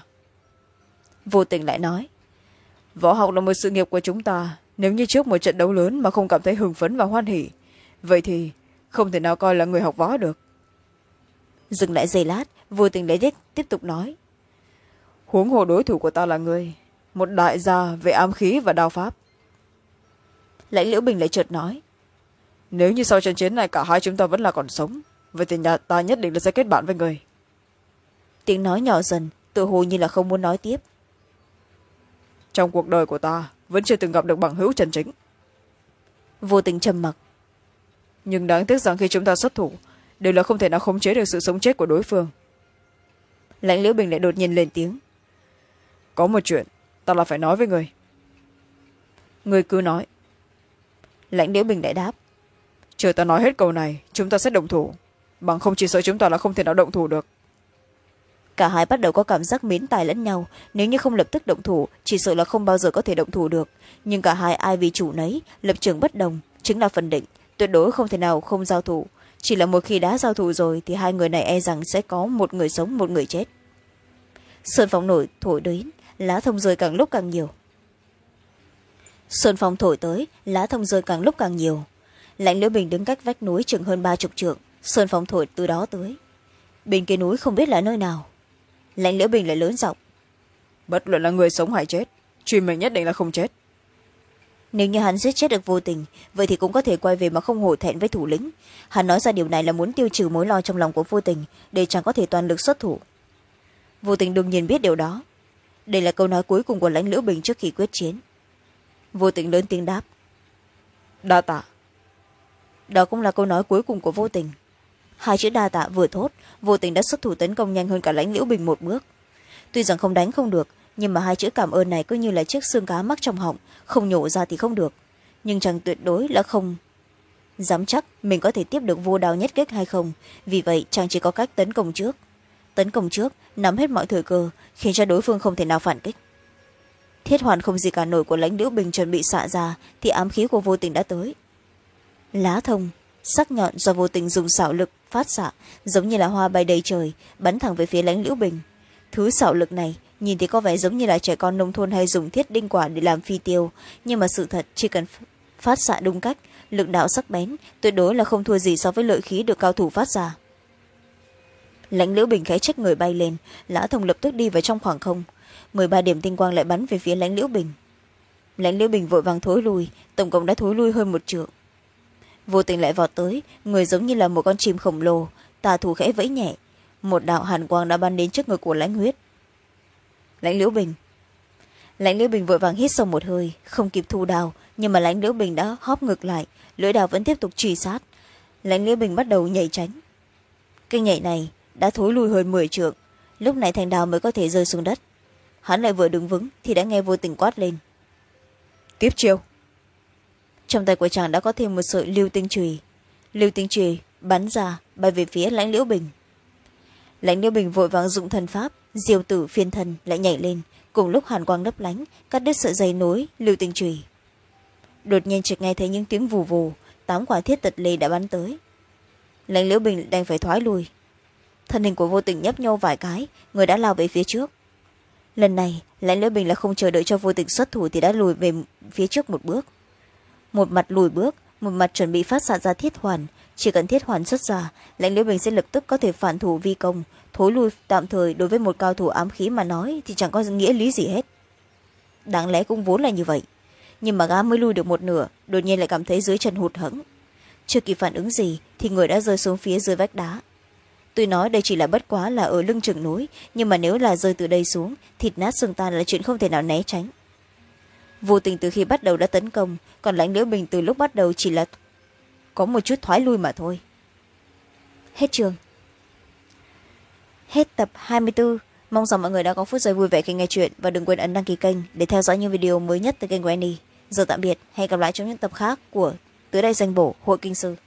Vô tình lại nói. Võ học là một sự nghiệp của chúng ta, nếu như trước một trận đấu lớn mà không cảm thấy hưng phấn và hoan hỉ, vậy thì không thể nào coi là người học võ được. Dừng lại giây lát, vô tình lấy đích tiếp tục nói. Huống hồ đối thủ của ta là người, một đại gia về ám khí và đao pháp. Lãnh Liễu Bình lại chợt nói. Nếu như sau trận chiến này cả hai chúng ta vẫn là còn sống, vậy thì nhà ta nhất định là sẽ kết bạn với người. Tiếng nói nhỏ dần, tự hồ như là không muốn nói tiếp. trong cuộc đời của ta vẫn chưa từng gặp được bằng hữu chân chính. Vô Tình trầm mặc. Nhưng đáng tiếc rằng khi chúng ta xuất thủ đều là không thể nào khống chế được sự sống chết của đối phương. Lãnh Liễu Bình lại đột nhiên lên tiếng. Có một chuyện ta là phải nói với người. Người cứ nói. Lãnh Liễu Bình lại đáp. Chờ ta nói hết câu này chúng ta sẽ động thủ, bằng không chỉ sợ chúng ta là không thể nào động thủ được. Cả hai bắt đầu có cảm giác mến tài lẫn nhau, nếu như không lập tức động thủ chỉ sợ là không bao giờ có thể động thủ được. Nhưng cả hai ai vì chủ nấy, lập trường bất đồng chính là phần định, tuyệt đối không thể nào không giao thủ. Chỉ là một khi đã giao thủ rồi thì hai người này e rằng sẽ có một người sống một người chết. Sơn phong nổi thổi đến, lá thông rơi càng lúc càng nhiều. Sơn phong thổi tới, lá thông rơi càng lúc càng nhiều. Lãnh Liễu Bình đứng cách vách núi chừng hơn ba chục trượng, sơn phong thổi từ đó tới. Bên kia núi không biết là nơi nào. Lãnh Liễu Bình lại lớn giọng. Bất luận là người sống hay chết, truy mình nhất định là không chết. Nếu như hắn giết chết được Vô Tình, vậy thì cũng có thể quay về mà không hổ thẹn với thủ lĩnh. Hắn nói ra điều này là muốn tiêu trừ mối lo trong lòng của Vô Tình, để chàng có thể toàn lực xuất thủ. Vô Tình đương nhiên biết điều đó. Đây là câu nói cuối cùng của Lãnh Liễu Bình trước khi quyết chiến. Vô Tình lớn tiếng đáp. Đa tạ. Đó cũng là câu nói cuối cùng của Vô Tình. Hai chữ đa tạ vừa thốt, Vô Tình đã xuất thủ tấn công nhanh hơn cả Lãnh Liễu Bình một bước. Tuy rằng không đánh không được, nhưng mà hai chữ cảm ơn này cứ như là chiếc xương cá mắc trong họng, không nhổ ra thì không được. Nhưng chàng tuyệt đối là không dám chắc mình có thể tiếp được vô đao nhất kích hay không, vì vậy chàng chỉ có cách tấn công trước. Tấn công trước, nắm hết mọi thời cơ, khiến cho đối phương không thể nào phản kích. Thiết hoàn không gì cả nổi của Lãnh Liễu Bình chuẩn bị xạ ra thì ám khí của Vô Tình đã tới. Lá thông sắc nhọn do Vô Tình dùng xảo lực phát xạ, giống như là hoa bay đầy trời, bắn thẳng về phía Lãnh Liễu Bình. Thứ xảo lực này nhìn thì có vẻ giống như là trẻ con nông thôn hay dùng thiết đinh quả để làm phi tiêu, nhưng mà sự thật chỉ cần phát xạ đúng cách, lực đạo sắc bén tuyệt đối là không thua gì so với lợi khí được cao thủ phát ra. Lãnh Liễu Bình khẽ trách người bay lên, lá thông lập tức đi vào trong khoảng không. mười ba điểm tinh quang lại bắn về phía Lãnh Liễu Bình. Lãnh Liễu Bình vội vàng thối lui, tổng cộng đã thối lui hơn một trượng. Vô Tình lại vọt tới, người giống như là một con chim khổng lồ, tà thủ khẽ vẫy nhẹ, một đạo hàn quang đã bắn đến trước ngực của Lãnh Huyết. Lãnh Liễu Bình. Lãnh Liễu Bình vội vàng hít sâu một hơi, không kịp thu đao, nhưng mà Lãnh Liễu Bình đã hóp ngược lại, lưỡi đao vẫn tiếp tục truy sát. Lãnh Liễu Bình bắt đầu nhảy tránh. Cái nhảy này đã thối lui hơn mười trượng, lúc này thanh đao mới có thể rơi xuống đất. Hắn lại vừa đứng vững thì đã nghe Vô Tình quát lên. Tiếp chiêu. Trong tay của chàng đã có thêm một sợi lưu tinh chùy. Lưu tinh chùy bắn ra bay về phía Lãnh Liễu Bình. Lãnh Liễu Bình vội vàng dụng thần pháp, diêu tử phiên thần lại nhảy lên, cùng lúc hàn quang lấp lánh, cắt đứt sợi dây nối lưu tinh chùy. Đột nhiên chợt nghe thấy những tiếng vù vù, tám quả thiết tật lê đã bắn tới. Lãnh Liễu Bình đành phải thoái lui. Thân hình của Vô Tình nhấp nhô vài cái, người đã lao về phía trước. Lần này Lãnh Liễu Bình là không chờ đợi cho Vô Tình xuất thủ thì đã lùi về phía trước một bước. Một mặt lùi bước, một mặt chuẩn bị phát xạ ra thiết hoàn. Chỉ cần thiết hoàn xuất ra, Lãnh Liễu Bình sẽ lập tức có thể phản thủ vi công. Thối lui tạm thời đối với một cao thủ ám khí mà nói thì chẳng có nghĩa lý gì hết. Đáng lẽ cũng vốn là như vậy, nhưng mà gã mới lui được một nửa, đột nhiên lại cảm thấy dưới chân hụt hẫng. Chưa kịp phản ứng gì thì người đã rơi xuống phía dưới vách đá. Tuy nói đây chỉ là bất quá là ở lưng chừng núi, nhưng mà nếu là rơi từ đây xuống, thịt nát xương tan là chuyện không thể nào né tránh. Vô Tình từ khi bắt đầu đã tấn công, còn Lãnh Liễu Bình từ lúc bắt đầu chỉ là có một chút thoái lui mà thôi. Hết chương. Hết tập hai mươi tư. Mong rằng mọi người đã có phút giây vui vẻ khi nghe chuyện và đừng quên ấn đăng ký kênh để theo dõi những video mới nhất từ kênh của Annie. Giờ tạm biệt, hẹn gặp lại trong những tập khác của Tứ Đại Danh Bổ Hội Kinh Sư.